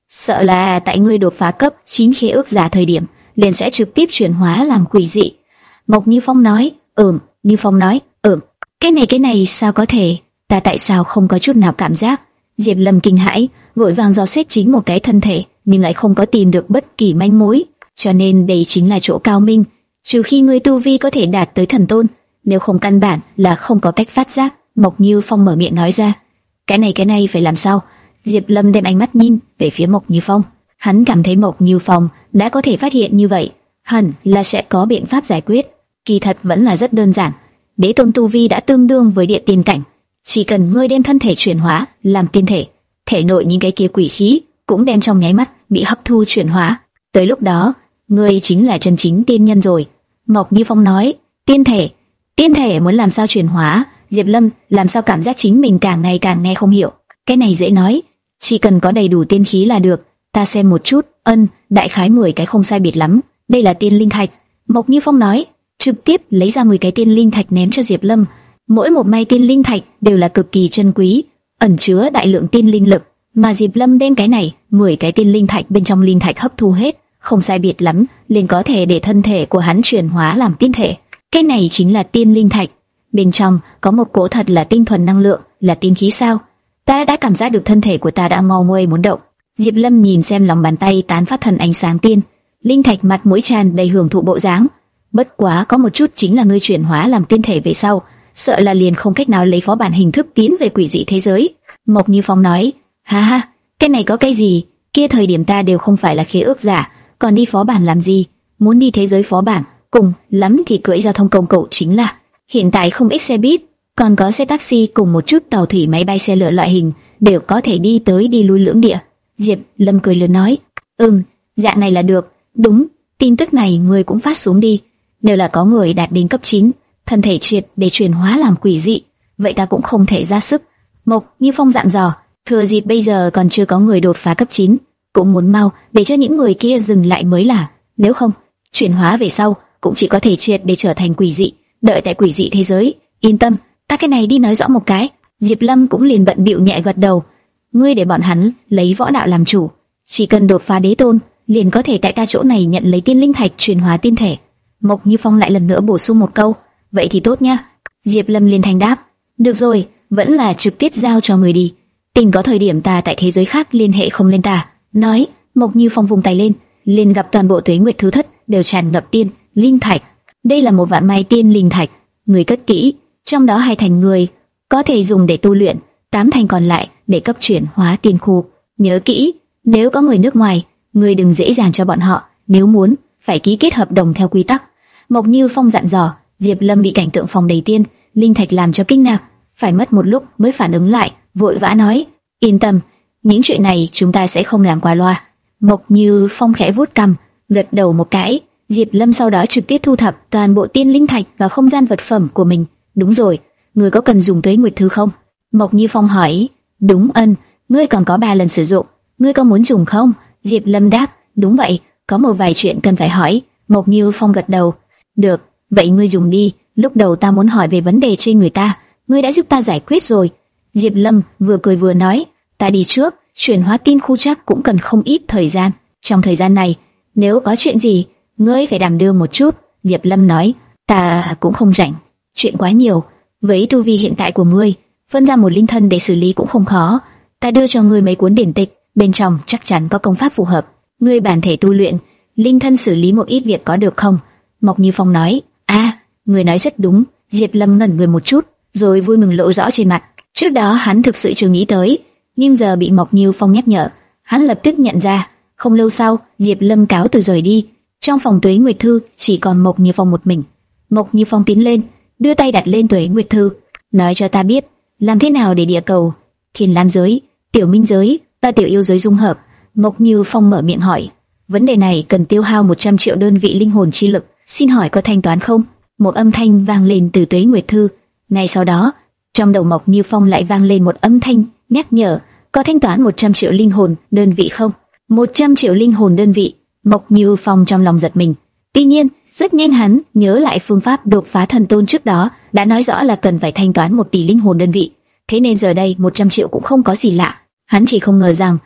Sợ là tại ngươi đột phá cấp chín khế ước giả thời điểm, liền sẽ trực tiếp chuyển hóa làm quỷ dị. Mộc Như Phong nói, ừm, Như Phong nói, ừm, cái này cái này sao có thể, ta tại sao không có chút nào cảm giác? Diệp Lâm kinh hãi, vội vàng dò xét chính một cái thân thể, nhưng lại không có tìm được bất kỳ manh mối, cho nên đây chính là chỗ cao minh, trừ khi ngươi tu vi có thể đạt tới thần tôn, nếu không căn bản là không có cách phát giác. Mộc Như Phong mở miệng nói ra, cái này cái này phải làm sao? Diệp Lâm đem ánh mắt nhìn về phía Mộc Như Phong, hắn cảm thấy Mộc Như Phong đã có thể phát hiện như vậy, hẳn là sẽ có biện pháp giải quyết. Kỳ thật vẫn là rất đơn giản, đế tôn tu vi đã tương đương với địa tiên cảnh, chỉ cần ngươi đem thân thể chuyển hóa làm tiên thể, thể nội những cái kia quỷ khí cũng đem trong nháy mắt bị hấp thu chuyển hóa. Tới lúc đó, ngươi chính là chân chính tiên nhân rồi. Mộc Như Phong nói, tiên thể, tiên thể muốn làm sao chuyển hóa? Diệp Lâm làm sao cảm giác chính mình càng ngày càng nghe không hiểu. Cái này dễ nói, chỉ cần có đầy đủ tiên khí là được. Ta xem một chút, ân, đại khái mười cái không sai biệt lắm. Đây là tiên linh thạch. Mộc Như Phong nói, trực tiếp lấy ra mười cái tiên linh thạch ném cho Diệp Lâm. Mỗi một may tiên linh thạch đều là cực kỳ chân quý, ẩn chứa đại lượng tiên linh lực, mà Diệp Lâm đem cái này mười cái tiên linh thạch bên trong linh thạch hấp thu hết, không sai biệt lắm, liền có thể để thân thể của hắn chuyển hóa làm tiên thể. Cái này chính là tiên linh thạch, bên trong có một cỗ thật là tinh thuần năng lượng, là tiên khí sao? Ta đã cảm giác được thân thể của ta đã ngao nguây muốn động. Diệp Lâm nhìn xem lòng bàn tay tán phát thần ánh sáng tiên linh thạch, mặt mũi tràn đầy hưởng thụ bộ dáng. Bất quá có một chút chính là ngươi chuyển hóa làm tiên thể về sau, sợ là liền không cách nào lấy phó bản hình thức tiến về quỷ dị thế giới. Mộc Như Phong nói, ha ha, cái này có cái gì? Kia thời điểm ta đều không phải là khế ước giả, còn đi phó bản làm gì? Muốn đi thế giới phó bản, cùng lắm thì cưỡi giao thông công cộng chính là. Hiện tại không ít xe buýt, còn có xe taxi cùng một chút tàu thủy, máy bay, xe lửa loại hình đều có thể đi tới đi lui lưỡng địa. Diệp Lâm cười lớn nói, ừm, dạng này là được. Đúng, tin tức này người cũng phát xuống đi. Nếu là có người đạt đến cấp chín, thân thể triệt để chuyển hóa làm quỷ dị, vậy ta cũng không thể ra sức. Mộc Như Phong dặn dò, thừa dịp bây giờ còn chưa có người đột phá cấp chín, cũng muốn mau để cho những người kia dừng lại mới là, nếu không, chuyển hóa về sau cũng chỉ có thể triệt để trở thành quỷ dị, đợi tại quỷ dị thế giới. Yên tâm, ta cái này đi nói rõ một cái. Diệp Lâm cũng liền bận bịu nhẹ gật đầu, ngươi để bọn hắn lấy võ đạo làm chủ, chỉ cần đột phá đế tôn, liền có thể tại ta chỗ này nhận lấy tiên linh thạch chuyển hóa tiên thể. Mộc Như Phong lại lần nữa bổ sung một câu, vậy thì tốt nha. Diệp Lâm liền thành đáp, được rồi, vẫn là trực tiếp giao cho người đi. Tình có thời điểm ta tại thế giới khác liên hệ không lên ta. Nói, Mộc Như Phong vung tay lên, liền gặp toàn bộ Tuế Nguyệt thứ thất đều tràn ngập tiên linh thạch. Đây là một vạn mai tiên linh thạch, người cất kỹ, trong đó hai thành người có thể dùng để tu luyện, tám thành còn lại để cấp chuyển hóa tiên khu. Nhớ kỹ, nếu có người nước ngoài, người đừng dễ dàng cho bọn họ, nếu muốn phải ký kết hợp đồng theo quy tắc. Mộc Như Phong dặn dò. Diệp Lâm bị cảnh tượng phòng đầy tiên linh thạch làm cho kinh ngạc, phải mất một lúc mới phản ứng lại, vội vã nói, yên tâm, những chuyện này chúng ta sẽ không làm qua loa. Mộc Như Phong khẽ vuốt cằm, gật đầu một cái. Diệp Lâm sau đó trực tiếp thu thập toàn bộ tiên linh thạch và không gian vật phẩm của mình. Đúng rồi, ngươi có cần dùng Tuế Nguyệt Thư không? Mộc Như Phong hỏi. Đúng, ân, ngươi còn có ba lần sử dụng, ngươi có muốn dùng không? Diệp Lâm đáp, đúng vậy, có một vài chuyện cần phải hỏi. Mộc Như Phong gật đầu, được, vậy ngươi dùng đi. Lúc đầu ta muốn hỏi về vấn đề trên người ta, ngươi đã giúp ta giải quyết rồi. Diệp Lâm vừa cười vừa nói, ta đi trước, chuyển hóa tiên khu chắc cũng cần không ít thời gian. Trong thời gian này, nếu có chuyện gì, ngươi phải đảm đương một chút. Diệp Lâm nói, ta cũng không rảnh, chuyện quá nhiều. Với tu vi hiện tại của ngươi, phân ra một linh thân để xử lý cũng không khó. Ta đưa cho ngươi mấy cuốn điển tịch, bên trong chắc chắn có công pháp phù hợp. Ngươi bản thể tu luyện, linh thân xử lý một ít việc có được không? Mộc Như Phong nói, a, à, người nói rất đúng. Diệp Lâm ngẩn người một chút, rồi vui mừng lộ rõ trên mặt. Trước đó hắn thực sự chưa nghĩ tới, nhưng giờ bị Mộc Như Phong nhắc nhở, hắn lập tức nhận ra. Không lâu sau, Diệp Lâm cáo từ rời đi. Trong phòng Tuế Nguyệt Thư chỉ còn Mộc Như Phong một mình. Mộc Như Phong tiến lên, đưa tay đặt lên Tuế Nguyệt Thư, nói cho ta biết, làm thế nào để địa cầu, Thiên Lan giới, Tiểu Minh giới và Tiểu Yêu giới dung hợp. Mộc Như Phong mở miệng hỏi, vấn đề này cần tiêu hao một trăm triệu đơn vị linh hồn chi lực, xin hỏi có thanh toán không? Một âm thanh vang lên từ Tuế Nguyệt Thư. Ngay sau đó, trong đầu Mộc Như Phong lại vang lên một âm thanh nhắc nhở, có thanh toán một trăm triệu linh hồn đơn vị không? một trăm triệu linh hồn đơn vị. Mộc Như Phong trong lòng giật mình. Tuy nhiên, rất nhanh hắn nhớ lại phương pháp đột phá thần tôn trước đó đã nói rõ là cần phải thanh toán một tỷ linh hồn đơn vị. Thế nên giờ đây một trăm triệu cũng không có gì lạ. Hắn chỉ không ngờ rằng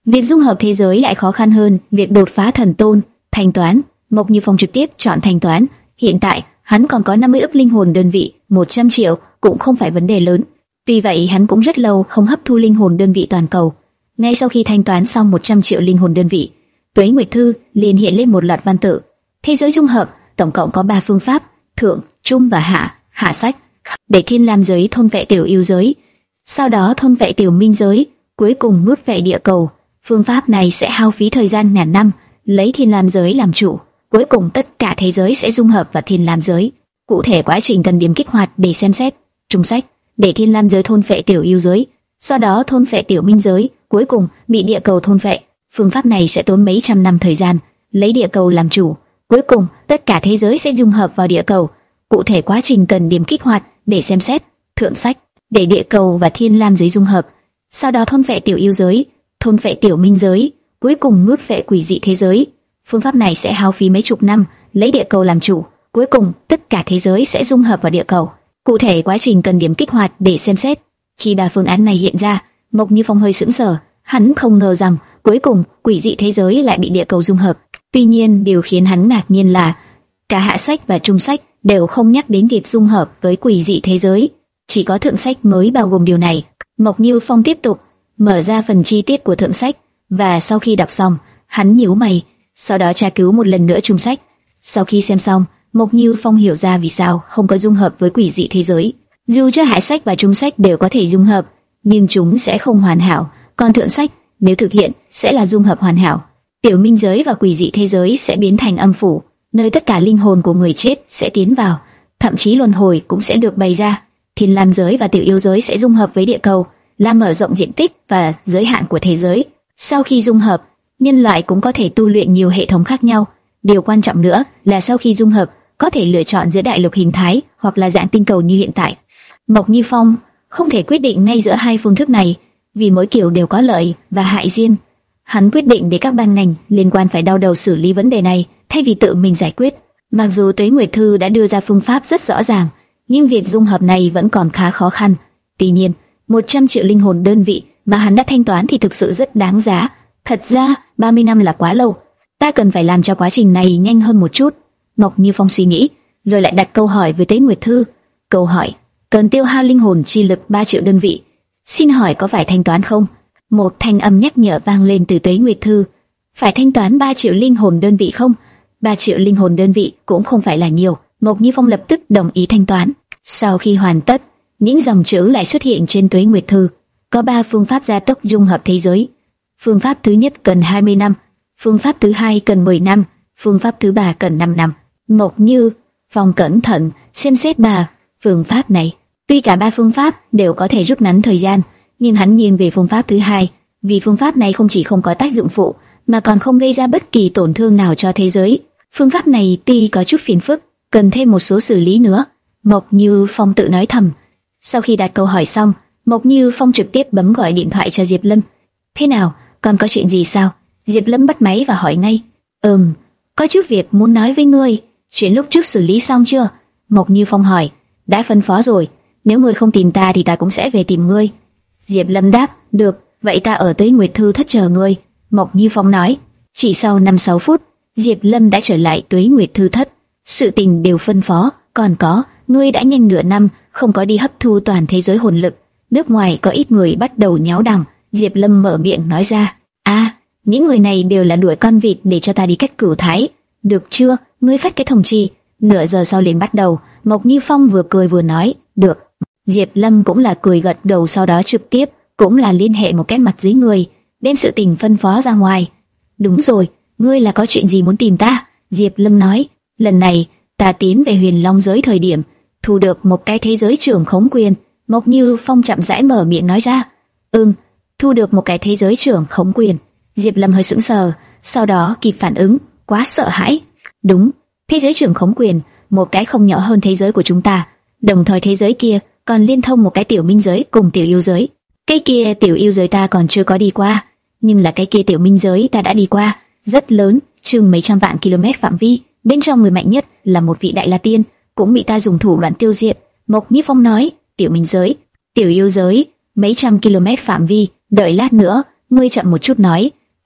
Việc dung hợp thế giới lại khó khăn hơn việc đột phá thần tôn. Thanh toán, Mộc Như Phong trực tiếp chọn thanh toán. Hiện tại hắn còn có năm mươi ức linh hồn đơn vị, một trăm triệu cũng không phải vấn đề lớn. Tuy vậy hắn cũng rất lâu không hấp thu linh hồn đơn vị toàn cầu. Ngay sau khi thanh toán xong một trăm triệu linh hồn đơn vị, Tuế Nguyệt Thư liền hiện lên một loạt văn tự. Thế giới dung hợp tổng cộng có ba phương pháp: thượng, trung và hạ. Hạ sách để thiên lam giới thôn vệ tiểu yêu giới, sau đó thôn vệ tiểu minh giới, cuối cùng nuốt vệ địa cầu. Phương pháp này sẽ hao phí thời gian ngàn năm, lấy thiên lam giới làm chủ, cuối cùng tất cả thế giới sẽ dung hợp vào thiên lam giới. Cụ thể quá trình cần điểm kích hoạt để xem xét. Trung sách để thiên lam giới thôn vệ tiểu yêu giới, sau đó thôn vệ tiểu minh giới, cuối cùng bị địa cầu thôn vệ. Phương pháp này sẽ tốn mấy trăm năm thời gian, lấy địa cầu làm chủ, cuối cùng tất cả thế giới sẽ dung hợp vào địa cầu. Cụ thể quá trình cần điểm kích hoạt để xem xét. Thượng sách để địa cầu và thiên lam giới dung hợp, sau đó thôn vệ tiểu yêu giới, thôn vệ tiểu minh giới, cuối cùng nuốt vệ quỷ dị thế giới. Phương pháp này sẽ hao phí mấy chục năm, lấy địa cầu làm chủ, cuối cùng tất cả thế giới sẽ dung hợp vào địa cầu. Cụ thể quá trình cần điểm kích hoạt để xem xét. Khi ba phương án này hiện ra, Mộc Như Phong hơi sững sờ, hắn không ngờ rằng cuối cùng quỷ dị thế giới lại bị địa cầu dung hợp. Tuy nhiên điều khiến hắn ngạc nhiên là cả hạ sách và trung sách đều không nhắc đến việc dung hợp với quỷ dị thế giới, chỉ có thượng sách mới bao gồm điều này. Mộc Như Phong tiếp tục mở ra phần chi tiết của thượng sách, và sau khi đọc xong, hắn nhíu mày, sau đó tra cứu một lần nữa trung sách. Sau khi xem xong, Mộc Như Phong hiểu ra vì sao không có dung hợp với quỷ dị thế giới. Dù cho hạ sách và trung sách đều có thể dung hợp, nhưng chúng sẽ không hoàn hảo, còn thượng sách nếu thực hiện sẽ là dung hợp hoàn hảo. Tiểu minh giới và quỷ dị thế giới sẽ biến thành âm phủ, nơi tất cả linh hồn của người chết sẽ tiến vào, thậm chí luân hồi cũng sẽ được bày ra. Thiên lam giới và tiểu yêu giới sẽ dung hợp với địa cầu, làm mở rộng diện tích và giới hạn của thế giới. Sau khi dung hợp, nhân loại cũng có thể tu luyện nhiều hệ thống khác nhau. Điều quan trọng nữa là sau khi dung hợp, có thể lựa chọn giữa đại lục hình thái hoặc là dạng tinh cầu như hiện tại. Mộc Như Phong không thể quyết định ngay giữa hai phương thức này, vì mỗi kiểu đều có lợi và hại riêng. Hắn quyết định để các ban ngành liên quan phải đau đầu xử lý vấn đề này, thay vì tự mình giải quyết. Mặc dù Tuế Nguyệt Thư đã đưa ra phương pháp rất rõ ràng, nhưng việc dung hợp này vẫn còn khá khó khăn. Tuy nhiên, một trăm triệu linh hồn đơn vị mà hắn đã thanh toán thì thực sự rất đáng giá. Thật ra, ba mươi năm là quá lâu. Ta cần phải làm cho quá trình này nhanh hơn một chút. Mộc Như Phong suy nghĩ, rồi lại đặt câu hỏi với Tuế Nguyệt Thư. Câu hỏi: cần tiêu hao linh hồn chi lực ba triệu đơn vị. Xin hỏi có phải thanh toán không? Một thanh âm nhắc nhở vang lên từ Tuế Nguyệt Thư. Phải thanh toán ba triệu linh hồn đơn vị không? ba triệu linh hồn đơn vị cũng không phải là nhiều. Mộc Như Phong lập tức đồng ý thanh toán. Sau khi hoàn tất, những dòng chữ lại xuất hiện trên Tuế Nguyệt Thư. Có ba phương pháp gia tốc dung hợp thế giới. Phương pháp thứ nhất cần hai mươi năm, phương pháp thứ hai cần mười năm, phương pháp thứ ba cần năm năm. Mộc Như Phong cẩn thận xem xét ba phương pháp này. Tuy cả ba phương pháp đều có thể rút ngắn thời gian, nhưng hắn nghiêng về phương pháp thứ hai, vì phương pháp này không chỉ không có tác dụng phụ, mà còn không gây ra bất kỳ tổn thương nào cho thế giới. Phương pháp này tuy có chút phiền phức, cần thêm một số xử lý nữa. Mộc Như Phong tự nói thầm. Sau khi đặt câu hỏi xong, Mộc Như Phong trực tiếp bấm gọi điện thoại cho Diệp Lâm. Thế nào, còn có chuyện gì sao? Diệp Lâm bắt máy và hỏi ngay. Ừm, có chút việc muốn nói với ngươi. Chuyện lúc trước xử lý xong chưa? Mộc Như Phong hỏi. Đã phân phó rồi, nếu ngươi không tìm ta thì ta cũng sẽ về tìm ngươi. Diệp Lâm đáp. Được, vậy ta ở Tuế Nguyệt Thư thất chờ ngươi. Mộc Như Phong nói. Chỉ sau năm sáu phút, Diệp Lâm đã trở lại Tuế Nguyệt Thư thất. Sự tình đều phân phó. Còn có, ngươi đã nhanh nửa năm không có đi hấp thu toàn thế giới hồn lực. Nước ngoài có ít người bắt đầu nháo đằng. Diệp Lâm mở miệng nói ra. À, những người này đều là đuổi con vịt để cho ta đi cách cửu thái. Được chưa, ngươi phát cái thông chi. Nửa giờ sau liền bắt đầu. Mộc Như Phong vừa cười vừa nói. Được. Diệp Lâm cũng là cười gật đầu, sau đó trực tiếp cũng là liên hệ một cái mặt dưới người, đem sự tình phân phó ra ngoài. Đúng rồi, ngươi là có chuyện gì muốn tìm ta? Diệp Lâm nói. Lần này ta tiến về Huyền Long giới thời điểm thu được một cái thế giới trưởng khống quyền. Mộc Như Phong chậm rãi mở miệng nói ra. Ừm, thu được một cái thế giới trưởng khống quyền. Diệp Lâm hơi sững sờ, sau đó kịp phản ứng, quá sợ hãi. Đúng, thế giới trưởng khống quyền, một cái không nhỏ hơn thế giới của chúng ta. Đồng thời thế giới kia còn liên thông một cái tiểu minh giới cùng tiểu yêu giới. Cái kia tiểu yêu giới ta còn chưa có đi qua, nhưng là cái kia tiểu minh giới ta đã đi qua, rất lớn, chừng mấy trăm vạn km phạm vi. Bên trong người mạnh nhất là một vị đại la tiên, cũng bị ta dùng thủ đoạn tiêu diệt. Mộc Như Phong nói. Tiểu minh giới, tiểu yêu giới, mấy trăm km phạm vi. Đợi lát nữa, ngươi chậm một chút nói.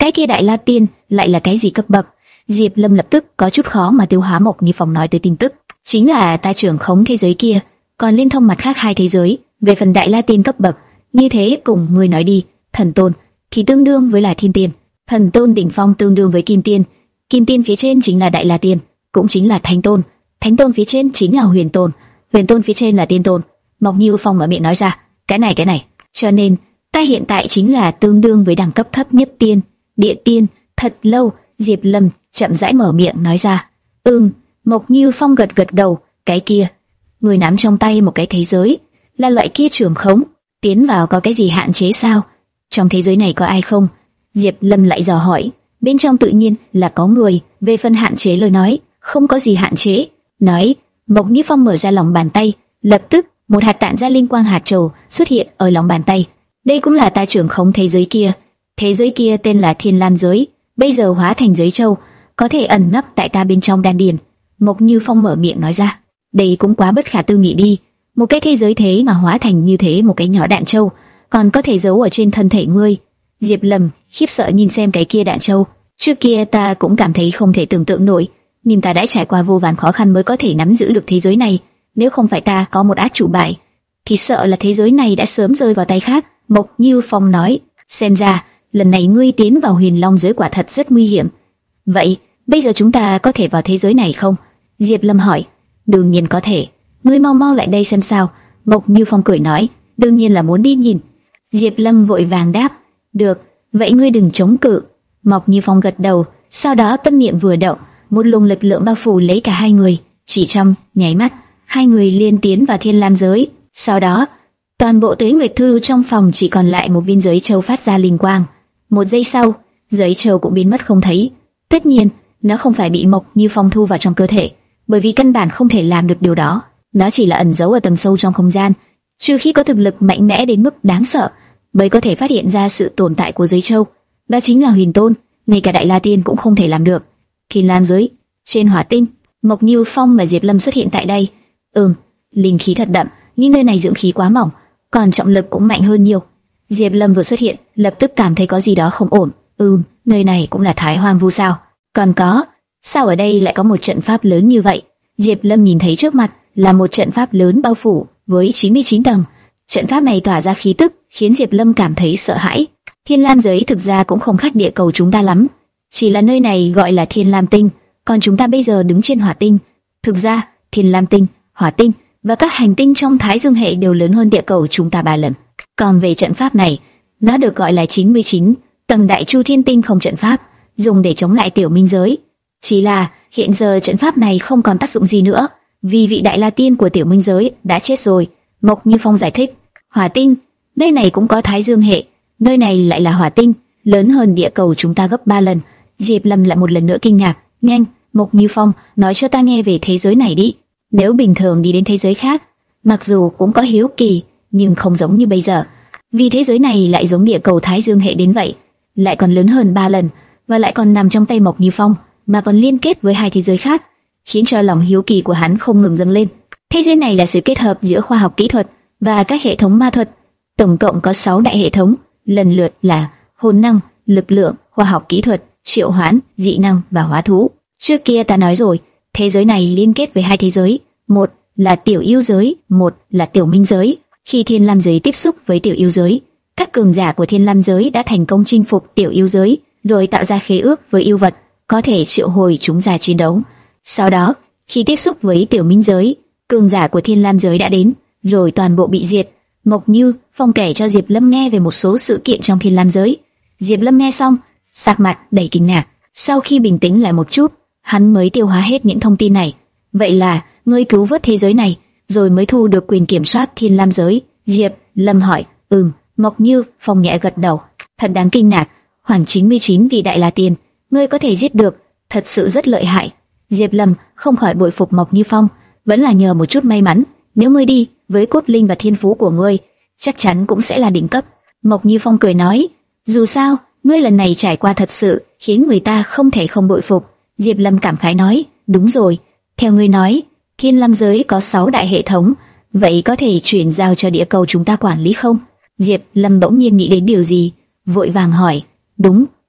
Cái kia Đại La Tiên lại là cái gì cấp bậc? Diệp Lâm lập tức có chút khó mà tiêu hóa Mộc Như Phong nói tới tin tức, chính là ta trưởng khống thế giới kia, còn liên thông mặt khác hai thế giới. Về phần Đại La Tiên cấp bậc, như thế cùng người nói đi, thần tôn thì tương đương với là thiên tiên, thần tôn đỉnh phong tương đương với kim tiên, kim tiên phía trên chính là Đại La Tiên, cũng chính là thánh tôn, thánh tôn phía trên chính là huyền tôn, huyền tôn phía trên là tiên tôn. Mộc Như Phong mở miệng nói ra, cái này cái này, cho nên ta hiện tại chính là tương đương với đẳng cấp thấp nhất tiên, địa tiên. Thật lâu, Diệp Lâm chậm rãi mở miệng nói ra. Ừm. Mộc Như Phong gật gật đầu. Cái kia, người nắm trong tay một cái thế giới, là loại kia trưởng khống, tiến vào có cái gì hạn chế sao? Trong thế giới này có ai không? Diệp Lâm lại dò hỏi. Bên trong tự nhiên là có người. Về phần hạn chế lời nói, không có gì hạn chế. Nói. Mộc Như Phong mở ra lòng bàn tay, lập tức một hạt tản ra linh quang hạt châu xuất hiện ở lòng bàn tay. Đây cũng là ta trưởng khống thế giới kia. Thế giới kia tên là Thiên Lam giới, bây giờ hóa thành giới châu, có thể ẩn nấp tại ta bên trong đan điền. Mộc Như Phong mở miệng nói ra. Đây cũng quá bất khả tư nghị đi, một cái thế giới thế mà hóa thành như thế một cái nhỏ đạn châu, còn có thể giấu ở trên thân thể ngươi. Diệp Lâm khiếp sợ nhìn xem cái kia đạn châu. Trước kia ta cũng cảm thấy không thể tưởng tượng nổi, nhưng ta đã trải qua vô vàn khó khăn mới có thể nắm giữ được thế giới này. Nếu không phải ta có một át chủ bài, thì sợ là thế giới này đã sớm rơi vào tay khác. Mộc Như Phong nói. Xem ra lần này ngươi tiến vào Huyền Long giới quả thật rất nguy hiểm. Vậy bây giờ chúng ta có thể vào thế giới này không? Diệp Lâm hỏi. Đương nhiên có thể, ngươi mau mau lại đây xem sao. Mộc Như Phong cười nói. Đương nhiên là muốn đi nhìn. Diệp Lâm vội vàng đáp. Được, vậy ngươi đừng chống cự. Mộc Như Phong gật đầu, sau đó tâm niệm vừa động, một luồng lực lượng bao phủ lấy cả hai người. Chỉ trong nháy mắt, hai người liên tiến vào Thiên Lam giới. Sau đó, toàn bộ Tuế Nguyệt Thư trong phòng chỉ còn lại một viên giới châu phát ra linh quang. Một giây sau, giới châu cũng biến mất không thấy. Tất nhiên, nó không phải bị Mộc Như Phong thu vào trong cơ thể, bởi vì căn bản không thể làm được điều đó. Nó chỉ là ẩn giấu ở tầng sâu trong không gian, trừ khi có thực lực mạnh mẽ đến mức đáng sợ, mới có thể phát hiện ra sự tồn tại của giới châu. Đó chính là Huyền Tôn, ngay cả Đại La Tiên cũng không thể làm được. Thiên Lam giới, trên Hỏa Tinh, Mộc Như Phong và Diệp Lâm xuất hiện tại đây. Ừm, linh khí thật đậm, nhưng nơi này dưỡng khí quá mỏng, còn trọng lực cũng mạnh hơn nhiều. Diệp Lâm vừa xuất hiện, lập tức cảm thấy có gì đó không ổn. Ừm, nơi này cũng là Thái Hoang Vu sao? Còn có, sao ở đây lại có một trận pháp lớn như vậy? Diệp Lâm nhìn thấy trước mặt là một trận pháp lớn bao phủ với chín mươi chín tầng. Trận pháp này tỏa ra khí tức, khiến Diệp Lâm cảm thấy sợ hãi. Thiên Lam giới thực ra cũng không khác địa cầu chúng ta lắm, chỉ là nơi này gọi là Thiên Lam Tinh, còn chúng ta bây giờ đứng trên Hỏa Tinh. Thực ra, Thiên Lam Tinh, Hỏa Tinh và các hành tinh trong Thái Dương hệ đều lớn hơn địa cầu chúng ta ba lần. Còn về trận pháp này, nó được gọi là chín mươi chín tầng Đại Chu Thiên Tinh không trận pháp, dùng để chống lại Tiểu Minh giới. Chỉ là hiện giờ trận pháp này không còn tác dụng gì nữa, vì vị Đại La Tiên của Tiểu Minh giới đã chết rồi. Mộc Như Phong giải thích. Hỏa Tinh, nơi này cũng có Thái Dương hệ, nơi này lại là Hỏa Tinh, lớn hơn địa cầu chúng ta gấp ba lần. Diệp Lâm lại một lần nữa kinh ngạc. Nhanh, Mộc Như Phong, nói cho ta nghe về thế giới này đi. Nếu bình thường đi đến thế giới khác, mặc dù cũng có hiếu kỳ, nhưng không giống như bây giờ, vì thế giới này lại giống địa cầu Thái Dương hệ đến vậy, lại còn lớn hơn ba lần, và lại còn nằm trong tay Mộc Như Phong, mà còn liên kết với hai thế giới khác, khiến cho lòng hiếu kỳ của hắn không ngừng dâng lên. Thế giới này là sự kết hợp giữa khoa học kỹ thuật và các hệ thống ma thuật, tổng cộng có sáu đại hệ thống, lần lượt là hồn năng, lực lượng, khoa học kỹ thuật, triệu hoán, dị năng và hóa thú. Trước kia ta nói rồi, thế giới này liên kết với hai thế giới, một là Tiểu Yêu giới, một là Tiểu Minh giới. Khi Thiên Lam giới tiếp xúc với Tiểu Yêu giới, các cường giả của Thiên Lam giới đã thành công chinh phục Tiểu Yêu giới, rồi tạo ra khế ước với yêu vật, có thể triệu hồi chúng ra chiến đấu. Sau đó, khi tiếp xúc với Tiểu Minh giới, cường giả của Thiên Lam giới đã đến, rồi toàn bộ bị diệt. Mộc Như Phong kể cho Diệp Lâm nghe về một số sự kiện trong Thiên Lam giới. Diệp Lâm nghe xong, sắc mặt đầy kinh ngạc. Sau khi bình tĩnh lại một chút, hắn mới tiêu hóa hết những thông tin này. Vậy là ngươi cứu vớt thế giới này, rồi mới thu được quyền kiểm soát Thiên Lam giới? Diệp Lâm hỏi. Ừm. Mộc Như Phong nhẹ gật đầu. Thật đáng kinh ngạc, khoảng chín mươi chín vị Đại La Tiên, ngươi có thể giết được, thật sự rất lợi hại. Diệp Lâm không khỏi bội phục Mộc Như Phong, vẫn là nhờ một chút may mắn. Nếu ngươi đi với cốt linh và thiên phú của ngươi, chắc chắn cũng sẽ là đỉnh cấp. Mộc Như Phong cười nói. Dù sao, ngươi lần này trải qua thật sự khiến người ta không thể không bội phục. Diệp Lâm cảm khái nói. Đúng rồi, theo ngươi nói, Thiên Lam giới có sáu đại hệ thống, vậy có thể chuyển giao cho địa cầu chúng ta quản lý không? Diệp Lâm bỗng nhiên nghĩ đến điều gì, vội vàng hỏi. Đúng,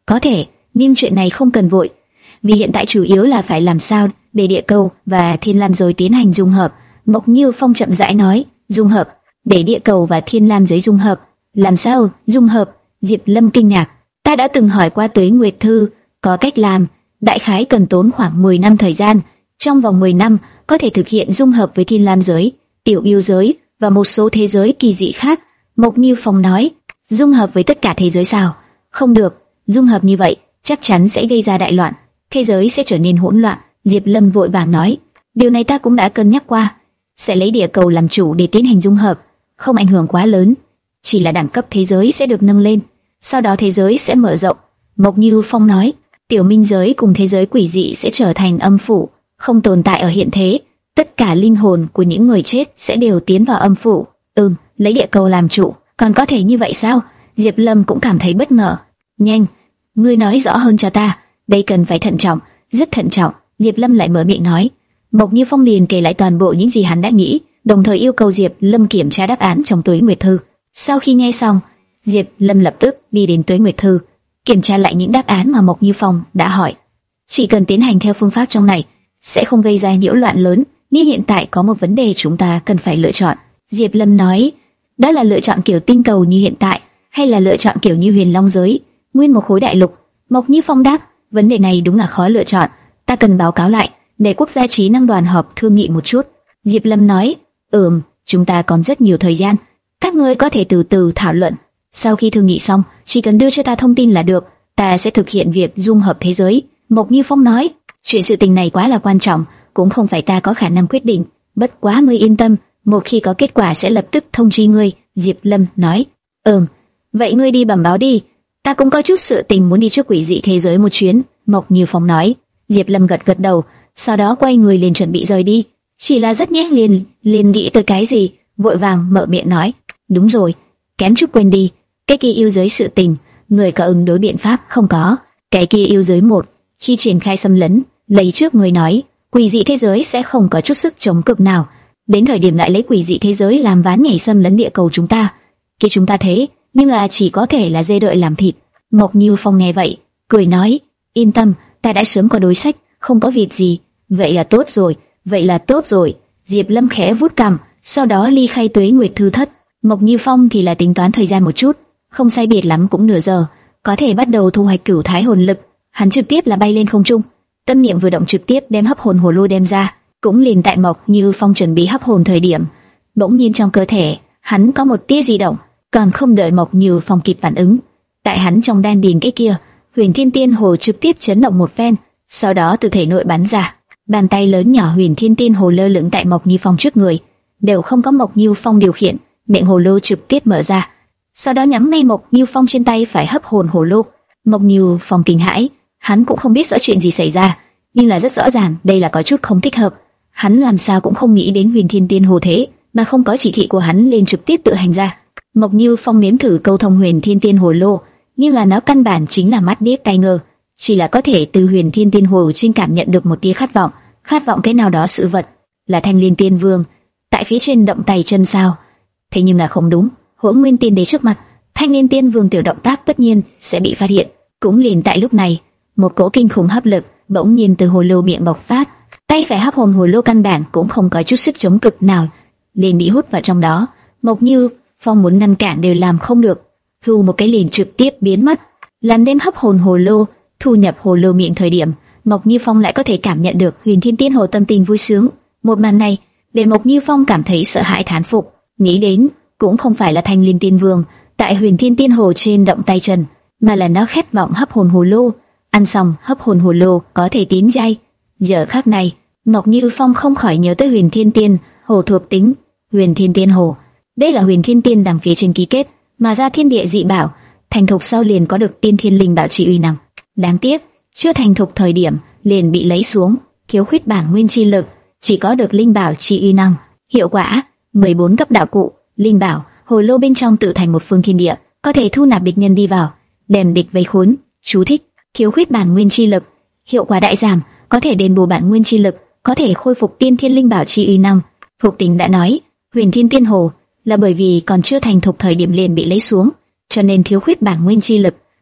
Có thể, nhưng chuyện này không cần vội, vì hiện tại chủ yếu là phải làm sao để địa cầu và thiên lam giới tiến hành dung hợp. Mộc Như Phong chậm rãi nói, dung hợp, để địa cầu và thiên lam giới dung hợp. Làm sao dung hợp? Diệp Lâm kinh ngạc. Ta đã từng hỏi qua Tuế Nguyệt Thư, có cách làm, đại khái cần tốn khoảng mười năm thời gian. Trong vòng mười năm có thể thực hiện dung hợp với thiên lam giới, tiểu yêu giới và một số thế giới kỳ dị khác. Mộc Như Phong nói, dung hợp với tất cả thế giới sao? Không được, dung hợp như vậy chắc chắn sẽ gây ra đại loạn, thế giới sẽ trở nên hỗn loạn. Diệp Lâm vội vàng nói, điều này ta cũng đã cân nhắc qua, sẽ lấy địa cầu làm chủ để tiến hành dung hợp, không ảnh hưởng quá lớn, chỉ là đẳng cấp thế giới sẽ được nâng lên, sau đó thế giới sẽ mở rộng. Mộc Như Phong nói, tiểu minh giới cùng thế giới quỷ dị sẽ trở thành âm phủ, không tồn tại ở hiện thế, tất cả linh hồn của những người chết sẽ đều tiến vào âm phủ. Ừm, lấy địa cầu làm chủ, còn có thể như vậy sao? Diệp Lâm cũng cảm thấy bất ngờ. Nhanh, ngươi nói rõ hơn cho ta, đây cần phải thận trọng, rất thận trọng. Diệp Lâm lại mở miệng nói. Mộc Như Phong liền kể lại toàn bộ những gì hắn đã nghĩ, đồng thời yêu cầu Diệp Lâm kiểm tra đáp án trong Tuế Nguyệt Thư. Sau khi nghe xong, Diệp Lâm lập tức đi đến Tuế Nguyệt Thư, kiểm tra lại những đáp án mà Mộc Như Phong đã hỏi. Chỉ cần tiến hành theo phương pháp trong này, sẽ không gây ra nhiễu loạn lớn. Nhưng hiện tại có một vấn đề chúng ta cần phải lựa chọn. Diệp Lâm nói, đó là lựa chọn kiểu tinh cầu như hiện tại, hay là lựa chọn kiểu như Huyền Long giới, nguyên một khối đại lục? Mộc Như Phong đáp, vấn đề này đúng là khó lựa chọn, ta cần báo cáo lại để quốc gia trí năng đoàn họp thương nghị một chút. Diệp Lâm nói, ừm, chúng ta còn rất nhiều thời gian, các ngươi có thể từ từ thảo luận. Sau khi thương nghị xong, chỉ cần đưa cho ta thông tin là được, ta sẽ thực hiện việc dung hợp thế giới. Mộc Như Phong nói, chuyện sự tình này quá là quan trọng, cũng không phải ta có khả năng quyết định, bất quá ngươi yên tâm, một khi có kết quả sẽ lập tức thông chi ngươi. Diệp Lâm nói, ừm, vậy ngươi đi bẩm báo đi, ta cũng có chút sự tình muốn đi trước quỷ dị thế giới một chuyến. Mộc Như Phong nói. Diệp Lâm gật gật đầu, sau đó quay người liền chuẩn bị rời đi. Chỉ là rất nhẹ liền liền nghĩ tới cái gì, vội vàng mở miệng nói, đúng rồi, kém chút quên đi, cái kia yêu giới sự tình, người có ứng đối biện pháp không? Có. Cái kia yêu giới một, khi triển khai xâm lấn, lấy trước người nói, quỷ dị thế giới sẽ không có chút sức chống cự nào, đến thời điểm lại lấy quỷ dị thế giới làm ván nhảy xâm lấn địa cầu chúng ta, kia chúng ta thế nhưng là chỉ có thể là dê đợi làm thịt. Mộc Như Phong nghe vậy, cười nói, yên tâm, ta đã sớm có đối sách, không có việc gì. Vậy là tốt rồi, vậy là tốt rồi. Diệp Lâm khẽ vuốt cằm, sau đó ly khai Tuế Nguyệt Thư thất. Mộc Như Phong thì là tính toán thời gian một chút, không sai biệt lắm cũng nửa giờ, có thể bắt đầu thu hoạch cửu thái hồn lực. Hắn trực tiếp là bay lên không trung, tâm niệm vừa động trực tiếp đem hấp hồn hồ lô đem ra. Cũng liền tại Mộc Như Phong chuẩn bị hấp hồn thời điểm, bỗng nhiên trong cơ thể hắn có một tia di động, còn không đợi Mộc Như Phong kịp phản ứng, tại hắn trong đan điền cái kia, Huyền Thiên Tiên Hồ trực tiếp chấn động một phen, sau đó từ thể nội bắn ra, bàn tay lớn nhỏ Huyền Thiên Tiên Hồ lơ lửng tại Mộc Như Phong trước người, đều không có Mộc Như Phong điều khiển, miệng hồ lô trực tiếp mở ra, sau đó nhắm ngay Mộc Như Phong trên tay phải hấp hồn hồ lô. Mộc Như Phong kinh hãi, hắn cũng không biết rõ chuyện gì xảy ra, nhưng là rất rõ ràng đây là có chút không thích hợp. Hắn làm sao cũng không nghĩ đến Huyền Thiên Tiên Hồ thế mà không có chỉ thị của hắn lên trực tiếp tự hành ra. Mộc Như Phong nếm thử câu thông Huyền Thiên Tiên Hồ lô, nhưng là nó căn bản chính là mắt điếc tai ngơ, chỉ là có thể từ Huyền Thiên Tiên Hồ trên cảm nhận được một tia khát vọng, khát vọng cái nào đó sự vật, là Thanh Liên Tiên Vương tại phía trên động tay chân sao? Thế nhưng là không đúng, Hỗn Nguyên Tiên Đế trước mặt, Thanh Liên Tiên Vương tiểu động tác tất nhiên sẽ bị phát hiện. Cũng liền tại lúc này, một cỗ kinh khủng hấp lực bỗng nhiên từ hồ lô miệng bộc phát, tay phải hấp hồn hồ lô căn bản cũng không có chút sức chống cự nào, liền bị hút vào trong đó. Mộc Như Phong muốn ngăn cản đều làm không được, hù một cái liền trực tiếp biến mất. Lần đêm hấp hồn hồ lô thu nhập hồ lô miệng thời điểm, Mộc Như Phong lại có thể cảm nhận được Huyền Thiên Tiên Hồ tâm tình vui sướng. Một màn này để Mộc Như Phong cảm thấy sợ hãi thán phục, nghĩ đến cũng không phải là Thanh Liên Tiên Vương tại Huyền Thiên Tiên Hồ trên động tay chân, mà là nó khát vọng hấp hồn hồ lô, ăn xong hấp hồn hồ lô có thể tiến giai. Giờ khắc này, Mộc Như Phong không khỏi nhớ tới Huyền Thiên Tiên Hồ thuộc tính. Huyền Thiên Tiên Hồ, đây là Huyền Thiên Tiên đằng phía trên ký kết mà ra thiên địa dị bảo, thành thục sau liền có được tiên thiên linh bảo trị uy năng. Đáng tiếc, chưa thành thục thời điểm liền bị lấy xuống, khiếu khuyết bản nguyên chi lực, chỉ có được linh bảo trị uy năng. Hiệu quả: mười bốn cấp đạo cụ, linh bảo, hồ lô bên trong tự thành một phương thiên địa, có thể thu nạp địch nhân đi vào, đem địch vây khốn. Chú thích: khiếu khuyết bản nguyên chi lực, hiệu quả đại giảm, có thể đền bù bản nguyên chi lực, có thể khôi phục tiên thiên linh bảo trị uy năng. Thuộc tính đã nói, Huyền Thiên Tiên Hồ là bởi vì còn chưa thành thục thời điểm liền bị lấy xuống, cho nên thiếu khuyết bản nguyên chi lực,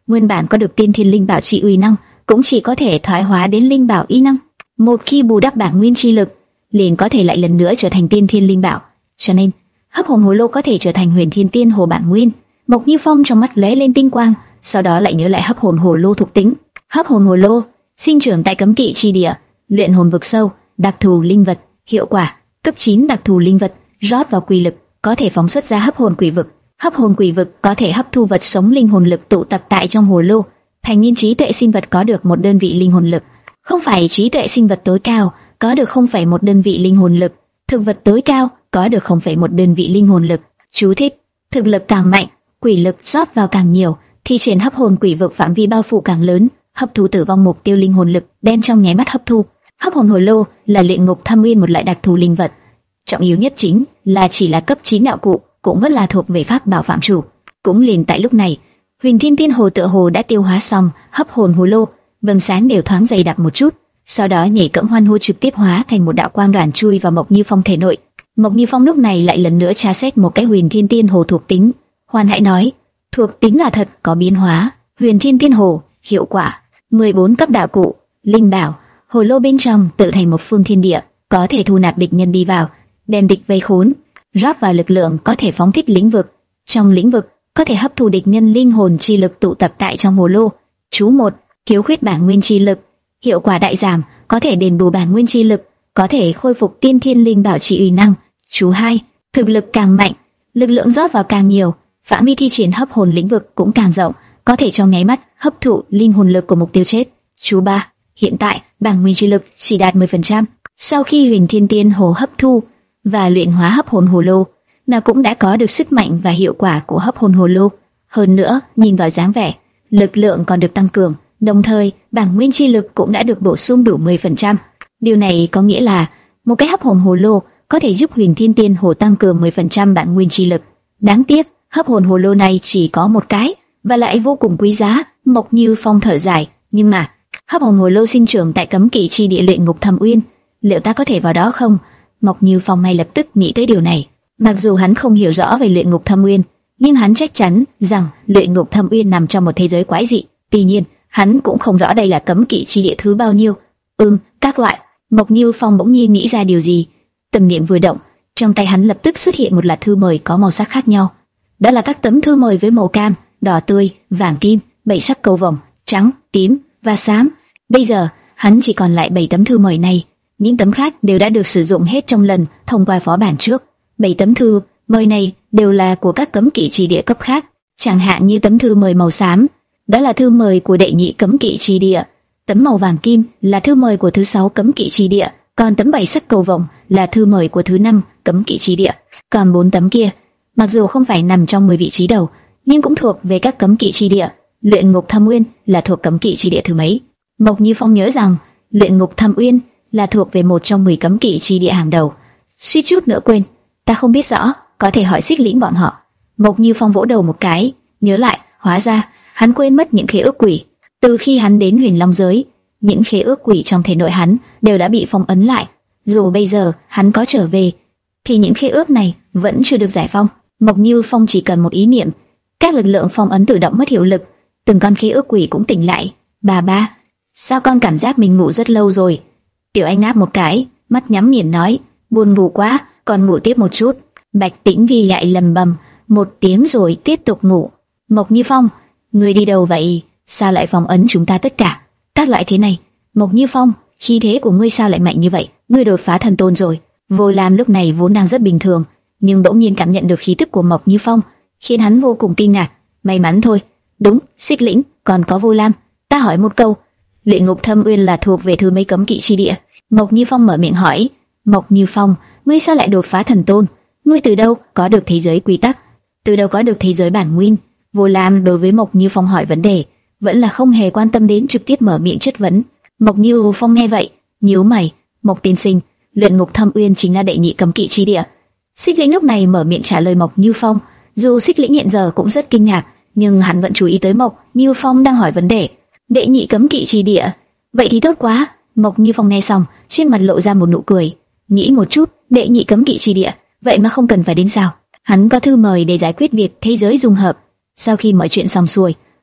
nguyên bản có được tiên thiên linh bảo trị uy năng, cũng chỉ có thể thoái hóa đến linh bảo y năng. Một khi bù đắp bản nguyên chi lực, liền có thể lại lần nữa trở thành tiên thiên linh bảo. Cho nên, hấp hồn hồ lô có thể trở thành huyền thiên tiên hồ bản nguyên. Mộc Như Phong trong mắt lóe lên tinh quang, sau đó lại nhớ lại hấp hồn hồ lô thuộc tính. Hấp hồn hồ lô sinh trưởng tại cấm kỵ chi địa, luyện hồn vực sâu, đặc thù linh vật, hiệu quả cấp chín đặc thù linh vật, rót vào quỷ lực có thể phóng xuất ra hấp hồn quỷ vực. Hấp hồn quỷ vực có thể hấp thu vật sống linh hồn lực tụ tập tại trong hồ lô, thành niên trí tuệ sinh vật có được một đơn vị linh hồn lực. Không phải trí tuệ sinh vật tối cao có được không phải một đơn vị linh hồn lực, thực vật tối cao có được không phải một đơn vị linh hồn lực. Chú thích: thực lực càng mạnh, quỷ lực rót vào càng nhiều, thi triển hấp hồn quỷ vực phạm vi bao phủ càng lớn, hấp thu tử vong mục tiêu linh hồn lực, đem trong nháy mắt hấp thu. Hấp hồn hồ lô là luyện ngục thâm uyên một loại đặc thù linh vật, trọng yếu nhất chính là chỉ là cấp chín đạo cụ, cũng vẫn là thuộc về pháp bảo phạm chủ. Cũng liền tại lúc này, Huyền Thiên Tiên Hồ tựa hồ đã tiêu hóa xong hấp hồn hồ lô, vầng sáng đều thoáng dày đặc một chút, sau đó nhảy cẫng hoan hô trực tiếp hóa thành một đạo quang đoàn chui vào Mộc Như Phong thể nội. Mộc Như Phong lúc này lại lần nữa tra xét một cái Huyền Thiên Tiên Hồ thuộc tính, hoan hãi nói: thuộc tính là thật có biến hóa. Huyền Thiên Tiên Hồ, hiệu quả mười bốn cấp đạo cụ, linh bảo, hồ lô bên trong tự thành một phương thiên địa, có thể thu nạp địch nhân đi vào, đem địch vây khốn. Rót vào lực lượng có thể phóng thích lĩnh vực, trong lĩnh vực có thể hấp thu địch nhân linh hồn chi lực tụ tập tại trong hồ lô. Chú một: khiếu khuyết bản nguyên chi lực, hiệu quả đại giảm, có thể đền bù bản nguyên chi lực, có thể khôi phục tiên thiên linh bảo trị uy năng. Chú hai: thực lực càng mạnh, lực lượng rót vào càng nhiều, phạm vi thi triển hấp hồn lĩnh vực cũng càng rộng, có thể trong nháy mắt hấp thụ linh hồn lực của mục tiêu chết. Chú ba: hiện tại bản nguyên chi lực chỉ đạt mười phần trăm. Sau khi Huyền Thiên Tiên Hồ hấp thu và luyện hóa hấp hồn hồ lô, nó cũng đã có được sức mạnh và hiệu quả của hấp hồn hồ lô. Hơn nữa, nhìn vào dáng vẻ, lực lượng còn được tăng cường, đồng thời bản nguyên chi lực cũng đã được bổ sung đủ mười phần trăm. Điều này có nghĩa là một cái hấp hồn hồ lô có thể giúp Huyền Thiên Tiên Hồ tăng cường mười phần trăm bản nguyên chi lực. Đáng tiếc, hấp hồn hồ lô này chỉ có một cái và lại vô cùng quý giá. Mộc Như Phong thở dài, nhưng mà hấp hồn hồ lô sinh trưởng tại cấm kỵ chi địa luyện ngục thâm uyên, liệu ta có thể vào đó không? Mộc Như Phong ngay lập tức nghĩ tới điều này. Mặc dù hắn không hiểu rõ về luyện ngục thâm uyên, nhưng hắn chắc chắn rằng luyện ngục thâm uyên nằm trong một thế giới quái dị. Tuy nhiên, hắn cũng không rõ đây là cấm kỵ chi địa thứ bao nhiêu. Ừm, các loại. Mộc Như Phong bỗng nhiên nghĩ ra điều gì, tâm niệm vừa động, trong tay hắn lập tức xuất hiện một loạt thư mời có màu sắc khác nhau. Đó là các tấm thư mời với màu cam, đỏ tươi, vàng kim, bảy sắc cầu vồng, trắng, tím và xám. Bây giờ, hắn chỉ còn lại bảy tấm thư mời này. Những tấm khác đều đã được sử dụng hết trong lần thông qua phó bản trước. Bảy tấm thư mời này đều là của các cấm kỵ chi địa cấp khác. Chẳng hạn như tấm thư mời màu xám, đó là thư mời của đệ nhị cấm kỵ chi địa. Tấm màu vàng kim là thư mời của thứ sáu cấm kỵ chi địa, còn tấm bảy sắc cầu vồng là thư mời của thứ năm cấm kỵ chi địa. Còn bốn tấm kia, mặc dù không phải nằm trong mười vị trí đầu, nhưng cũng thuộc về các cấm kỵ chi địa. Luyện ngục thâm uyên là thuộc cấm kỵ chi địa thứ mấy? Mộc Như Phong nhớ rằng luyện ngục thâm uyên là thuộc về một trong mười cấm kỵ chi địa hàng đầu. Suýt chút nữa quên, ta không biết rõ, có thể hỏi Xích Lĩnh bọn họ. Mộc Như Phong vỗ đầu một cái, nhớ lại, hóa ra hắn quên mất những khế ước quỷ. Từ khi hắn đến Huyền Long giới, những khế ước quỷ trong thể nội hắn đều đã bị phong ấn lại. Dù bây giờ hắn có trở về, thì những khế ước này vẫn chưa được giải phong. Mộc Như Phong chỉ cần một ý niệm, các lực lượng phong ấn tự động mất hiệu lực, từng con khế ước quỷ cũng tỉnh lại. Bà ba, sao con cảm giác mình ngủ rất lâu rồi? Tiểu Anh ngáp một cái, mắt nhắm nghiền nói, buồn ngủ quá, còn ngủ tiếp một chút. Bạch Tĩnh Vi lại lầm bầm một tiếng rồi tiếp tục ngủ. Mộc Như Phong, ngươi đi đâu vậy? Sao lại phong ấn chúng ta tất cả? Các loại thế này. Mộc Như Phong, khí thế của ngươi sao lại mạnh như vậy? Ngươi đột phá thần tôn rồi. Vô Lam lúc này vốn đang rất bình thường, nhưng bỗng nhiên cảm nhận được khí tức của Mộc Như Phong, khiến hắn vô cùng kinh ngạc. May mắn thôi. Đúng, Xích Lĩnh, còn có Vô Lam. Ta hỏi một câu, luyện ngục thâm uyên là thuộc về thứ mấy cấm kỵ chi địa? Mộc Như Phong mở miệng hỏi. Mộc Như Phong, ngươi sao lại đột phá thần tôn? Ngươi từ đâu có được thế giới quy tắc? Từ đâu có được thế giới bản nguyên? Vô Lam đối với Mộc Như Phong hỏi vấn đề, vẫn là không hề quan tâm đến, trực tiếp mở miệng chất vấn. Mộc Như Phong nghe vậy, nhíu mày. Mộc tiên sinh, luyện ngục thâm uyên chính là đệ nhị cấm kỵ chi địa. Xích Lĩnh lúc này mở miệng trả lời Mộc Như Phong. Dù Xích Lĩnh hiện giờ cũng rất kinh ngạc, nhưng hắn vẫn chú ý tới Mộc Như Phong đang hỏi vấn đề. Đệ nhị cấm kỵ chi địa, vậy thì tốt quá. Mộc Như Phong nghe xong, trên mặt lộ ra một nụ cười. Nghĩ một chút, đệ nhị cấm kỵ chi địa, vậy mà không cần phải đến sao? Hắn có thư mời để giải quyết việc thế giới dung hợp. Sau khi mọi chuyện xong xuôi,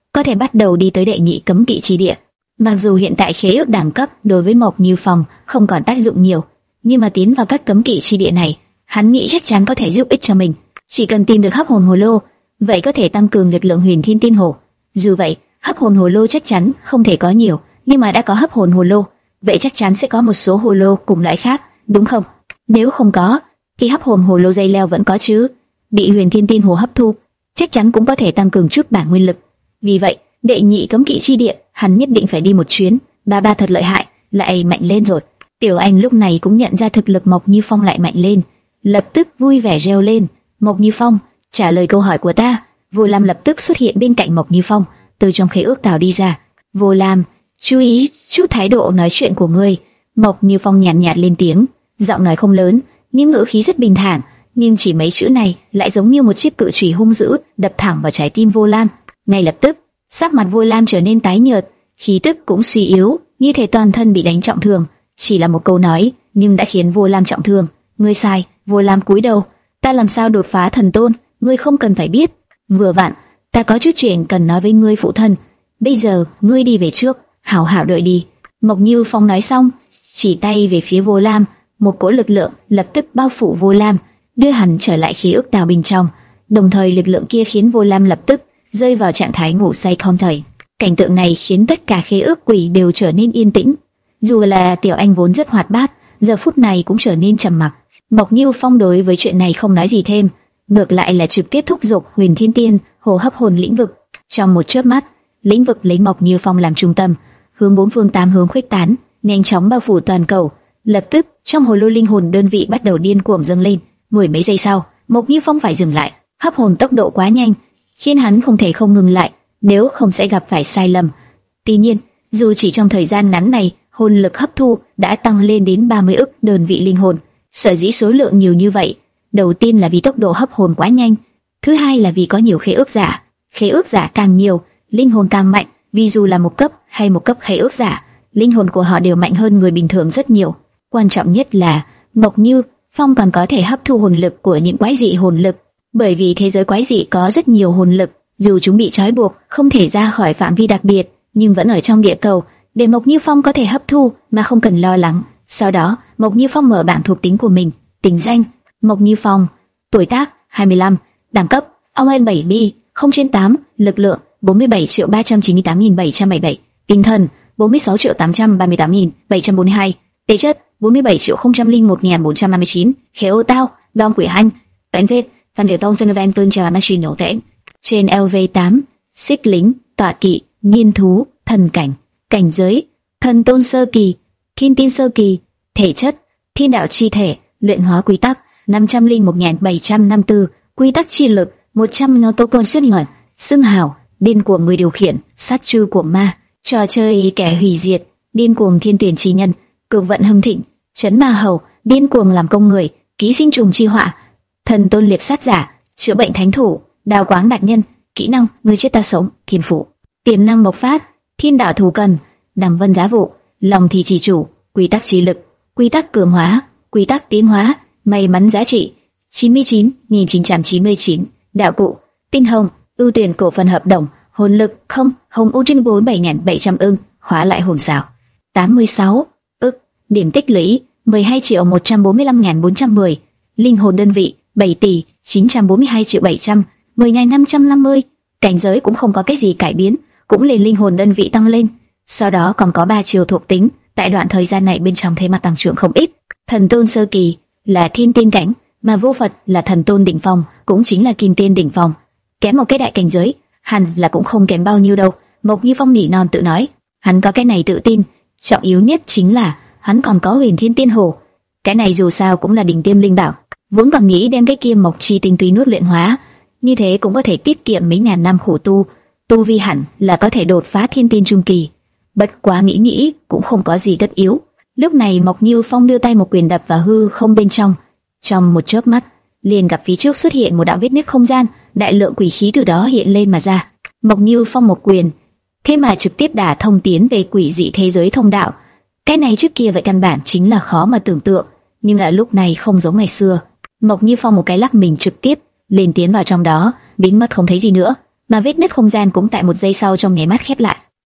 có thể bắt đầu đi tới đệ nhị cấm kỵ chi địa. Mặc dù hiện tại khế ước đẳng cấp đối với Mộc Như Phong không còn tác dụng nhiều, nhưng mà tiến vào các cấm kỵ chi địa này, hắn nghĩ chắc chắn có thể giúp ích cho mình. Chỉ cần tìm được hấp hồn hồ lô, vậy có thể tăng cường lực lượng Huyền Thiên Tiên Hồ. Dù vậy, hấp hồn hồ lô chắc chắn không thể có nhiều, nhưng mà đã có hấp hồn hồ lô, vậy chắc chắn sẽ có một số hồ lô cùng loại khác, đúng không? Nếu không có, thì hấp hồn hồ lô dây leo vẫn có chứ. Bị Huyền Thiên Tiên Hồ hấp thu, chắc chắn cũng có thể tăng cường chút bản nguyên lực. Vì vậy, đệ nhị cấm kỵ chi địa, hắn nhất định phải đi một chuyến. Ba ba thật lợi hại, lại mạnh lên rồi. Tiểu Anh lúc này cũng nhận ra thực lực Mộc Như Phong lại mạnh lên, lập tức vui vẻ reo lên. Mộc Như Phong, trả lời câu hỏi của ta. Vô Lam lập tức xuất hiện bên cạnh Mộc Như Phong, từ trong khế ước tào đi ra. Vô Lam, chú ý chút thái độ nói chuyện của ngươi. Mộc Như Phong nhàn nhạt, nhạt lên tiếng, giọng nói không lớn, nhưng ngữ khí rất bình thản, nhưng chỉ mấy chữ này lại giống như một chiếc cự chùy hung dữ đập thẳng vào trái tim Vô Lam. Ngay lập tức, sắc mặt Vô Lam trở nên tái nhợt, khí tức cũng suy yếu, như thể toàn thân bị đánh trọng thương. Chỉ là một câu nói, nhưng đã khiến Vô Lam trọng thương. Ngươi sai. Vô Lam cúi đầu. Ta làm sao đột phá thần tôn, ngươi không cần phải biết. Vừa vặn, ta có chút chuyện cần nói với ngươi phụ thân. Bây giờ, ngươi đi về trước, hảo hảo đợi đi. Mộc Như Phong nói xong, chỉ tay về phía Vô Lam, một cỗ lực lượng lập tức bao phủ Vô Lam, đưa hắn trở lại khí ức tào bên trong. Đồng thời lực lượng kia khiến Vô Lam lập tức rơi vào trạng thái ngủ say không thời. Cảnh tượng này khiến tất cả khế ước quỷ đều trở nên yên tĩnh. Dù là Tiểu Anh vốn rất hoạt bát, giờ phút này cũng trở nên trầm mặc. Mộc Như Phong đối với chuyện này không nói gì thêm, ngược lại là trực tiếp thúc giục Huyền Thiên Tiên Hồ hấp hồn lĩnh vực. Trong một chớp mắt, lĩnh vực lấy Mộc Như Phong làm trung tâm, hướng bốn phương tám hướng khuếch tán, nhanh chóng bao phủ toàn cầu. Lập tức, trong hồ lô linh hồn đơn vị bắt đầu điên cuồng dâng lên. Mười mấy giây sau, Mộc Như Phong phải dừng lại. Hấp hồn tốc độ quá nhanh, khiến hắn không thể không ngừng lại, nếu không sẽ gặp phải sai lầm. Tuy nhiên, dù chỉ trong thời gian ngắn này, hồn lực hấp thu đã tăng lên đến ba mươi ức đơn vị linh hồn. Sở dĩ số lượng nhiều như vậy, đầu tiên là vì tốc độ hấp hồn quá nhanh, thứ hai là vì có nhiều khế ước giả. Khế ước giả càng nhiều, linh hồn càng mạnh. Vì dù là một cấp hay một cấp khế ước giả, linh hồn của họ đều mạnh hơn người bình thường rất nhiều. Quan trọng nhất là Mộc Như Phong còn có thể hấp thu hồn lực của những quái dị hồn lực, bởi vì thế giới quái dị có rất nhiều hồn lực, dù chúng bị trói buộc, không thể ra khỏi phạm vi đặc biệt, nhưng vẫn ở trong địa cầu, để Mộc Như Phong có thể hấp thu mà không cần lo lắng. Sau đó, Mộc Như Phong mở bảng thuộc tính của mình. Tính danh: Mộc Như Phong. Tuổi tác: hai mươi lăm. Đẳng cấp: ông N bảy bi, không trên tám. Lực lượng: bốn mươi bảy triệu ba trăm chín mươi tám nghìn bảy trăm bảy mươi bảy. Tinh thần: bốn mươi sáu triệu tám trăm ba mươi tám nghìn bảy trăm bốn mươi hai. Thể chất: bốn mươi bảy triệu không trăm lẻ một nghìn bốn trăm năm mươi chín. Khế ô tao, Đom Quỷ Hanh, Cánh Vết, Phan Điểu Tông, Phan Ven Tôn Trà Machine nổ tễnh. Trên L V tám, xích lính, tọa kỵ, nghiên thú, thần cảnh. Cảnh giới: thần tôn sơ kỳ, thiên tiên sơ kỳ. Thể chất: thiên đạo chi thể, luyện hóa quy tắc năm trăm lẻ một nghìn bảy trăm năm mươi tư, quy tắc chi lực một trăm ngàn tô côn xuất hiện. Xưng hào: điên cuồng người điều khiển, sát trư của ma, trò chơi kẻ hủy diệt, điên cuồng thiên tuyển chi nhân, cực vận hưng thịnh, chấn ma hầu, điên cuồng làm công người, ký sinh trùng chi họa, thần tôn liệp sát giả, chữa bệnh thánh thủ, đào quáng đạt nhân. Kỹ năng: người chết ta sống, thiên phụ. Tiềm năng bộc phát: thiên đạo thù cần, đằng vân giá vụ, lòng thì chỉ chủ, quy tắc trí lực, quy tắc cường hóa, quy tắc tiến hóa, may mắn giá trị chín mươi chín nghìn chín trăm chín mươi chín. Đạo cụ: tinh hồng, ưu tuyển cổ phần hợp đồng, hồn lực không, hồng u trên bốn mươi bảy nghìn bảy trăm ưng, khóa lại hồn xảo tám mươi sáu ức. Điểm tích lũy mười hai triệu một trăm bốn mươi lăm nghìn bốn trăm mười. Linh hồn đơn vị bảy tỷ chín trăm bốn mươi hai triệu bảy trăm mười nghìn năm trăm năm mươi. Cảnh giới cũng không có cái gì cải biến, cũng lên linh hồn đơn vị tăng lên. Sau đó còn có ba chiều thuộc tính, tại đoạn thời gian này bên trong thế mà tăng trưởng không ít. Thần tôn sơ kỳ là thiên tiên cảnh, mà vô Phật là thần tôn đỉnh phong, cũng chính là kim tiên đỉnh phong. Kém một cái đại cảnh giới, hẳn là cũng không kém bao nhiêu đâu. Mộc Như Phong nỉ non tự nói, hắn có cái này tự tin. Trọng yếu nhất chính là hắn còn có Huyền Thiên Tiên Hồ. Cái này dù sao cũng là đỉnh tiêm linh bảo, vốn còn nghĩ đem cái kia Mộc Chi tinh túy nuốt luyện hóa, như thế cũng có thể tiết kiệm mấy ngàn năm khổ tu, tu vi hẳn là có thể đột phá thiên tiên trung kỳ. Bất quá nghĩ nghĩ cũng không có gì tất yếu. Lúc này Mộc Như Phong đưa tay một quyền đập vào hư không bên trong, trong một chớp mắt liền gặp phía trước xuất hiện một đạo vết nứt không gian, đại lượng quỷ khí từ đó hiện lên mà ra. Mộc Như Phong một quyền, thế mà trực tiếp đả thông tiến về quỷ dị thế giới thông đạo. Cái này trước kia vậy căn bản chính là khó mà tưởng tượng, nhưng lại lúc này không giống ngày xưa. Mộc Như Phong một cái lắc mình trực tiếp lên tiến vào trong đó, biến mất không thấy gì nữa. mà vết nứt không gian cũng tại một giây sau trong nháy mắt khép lại.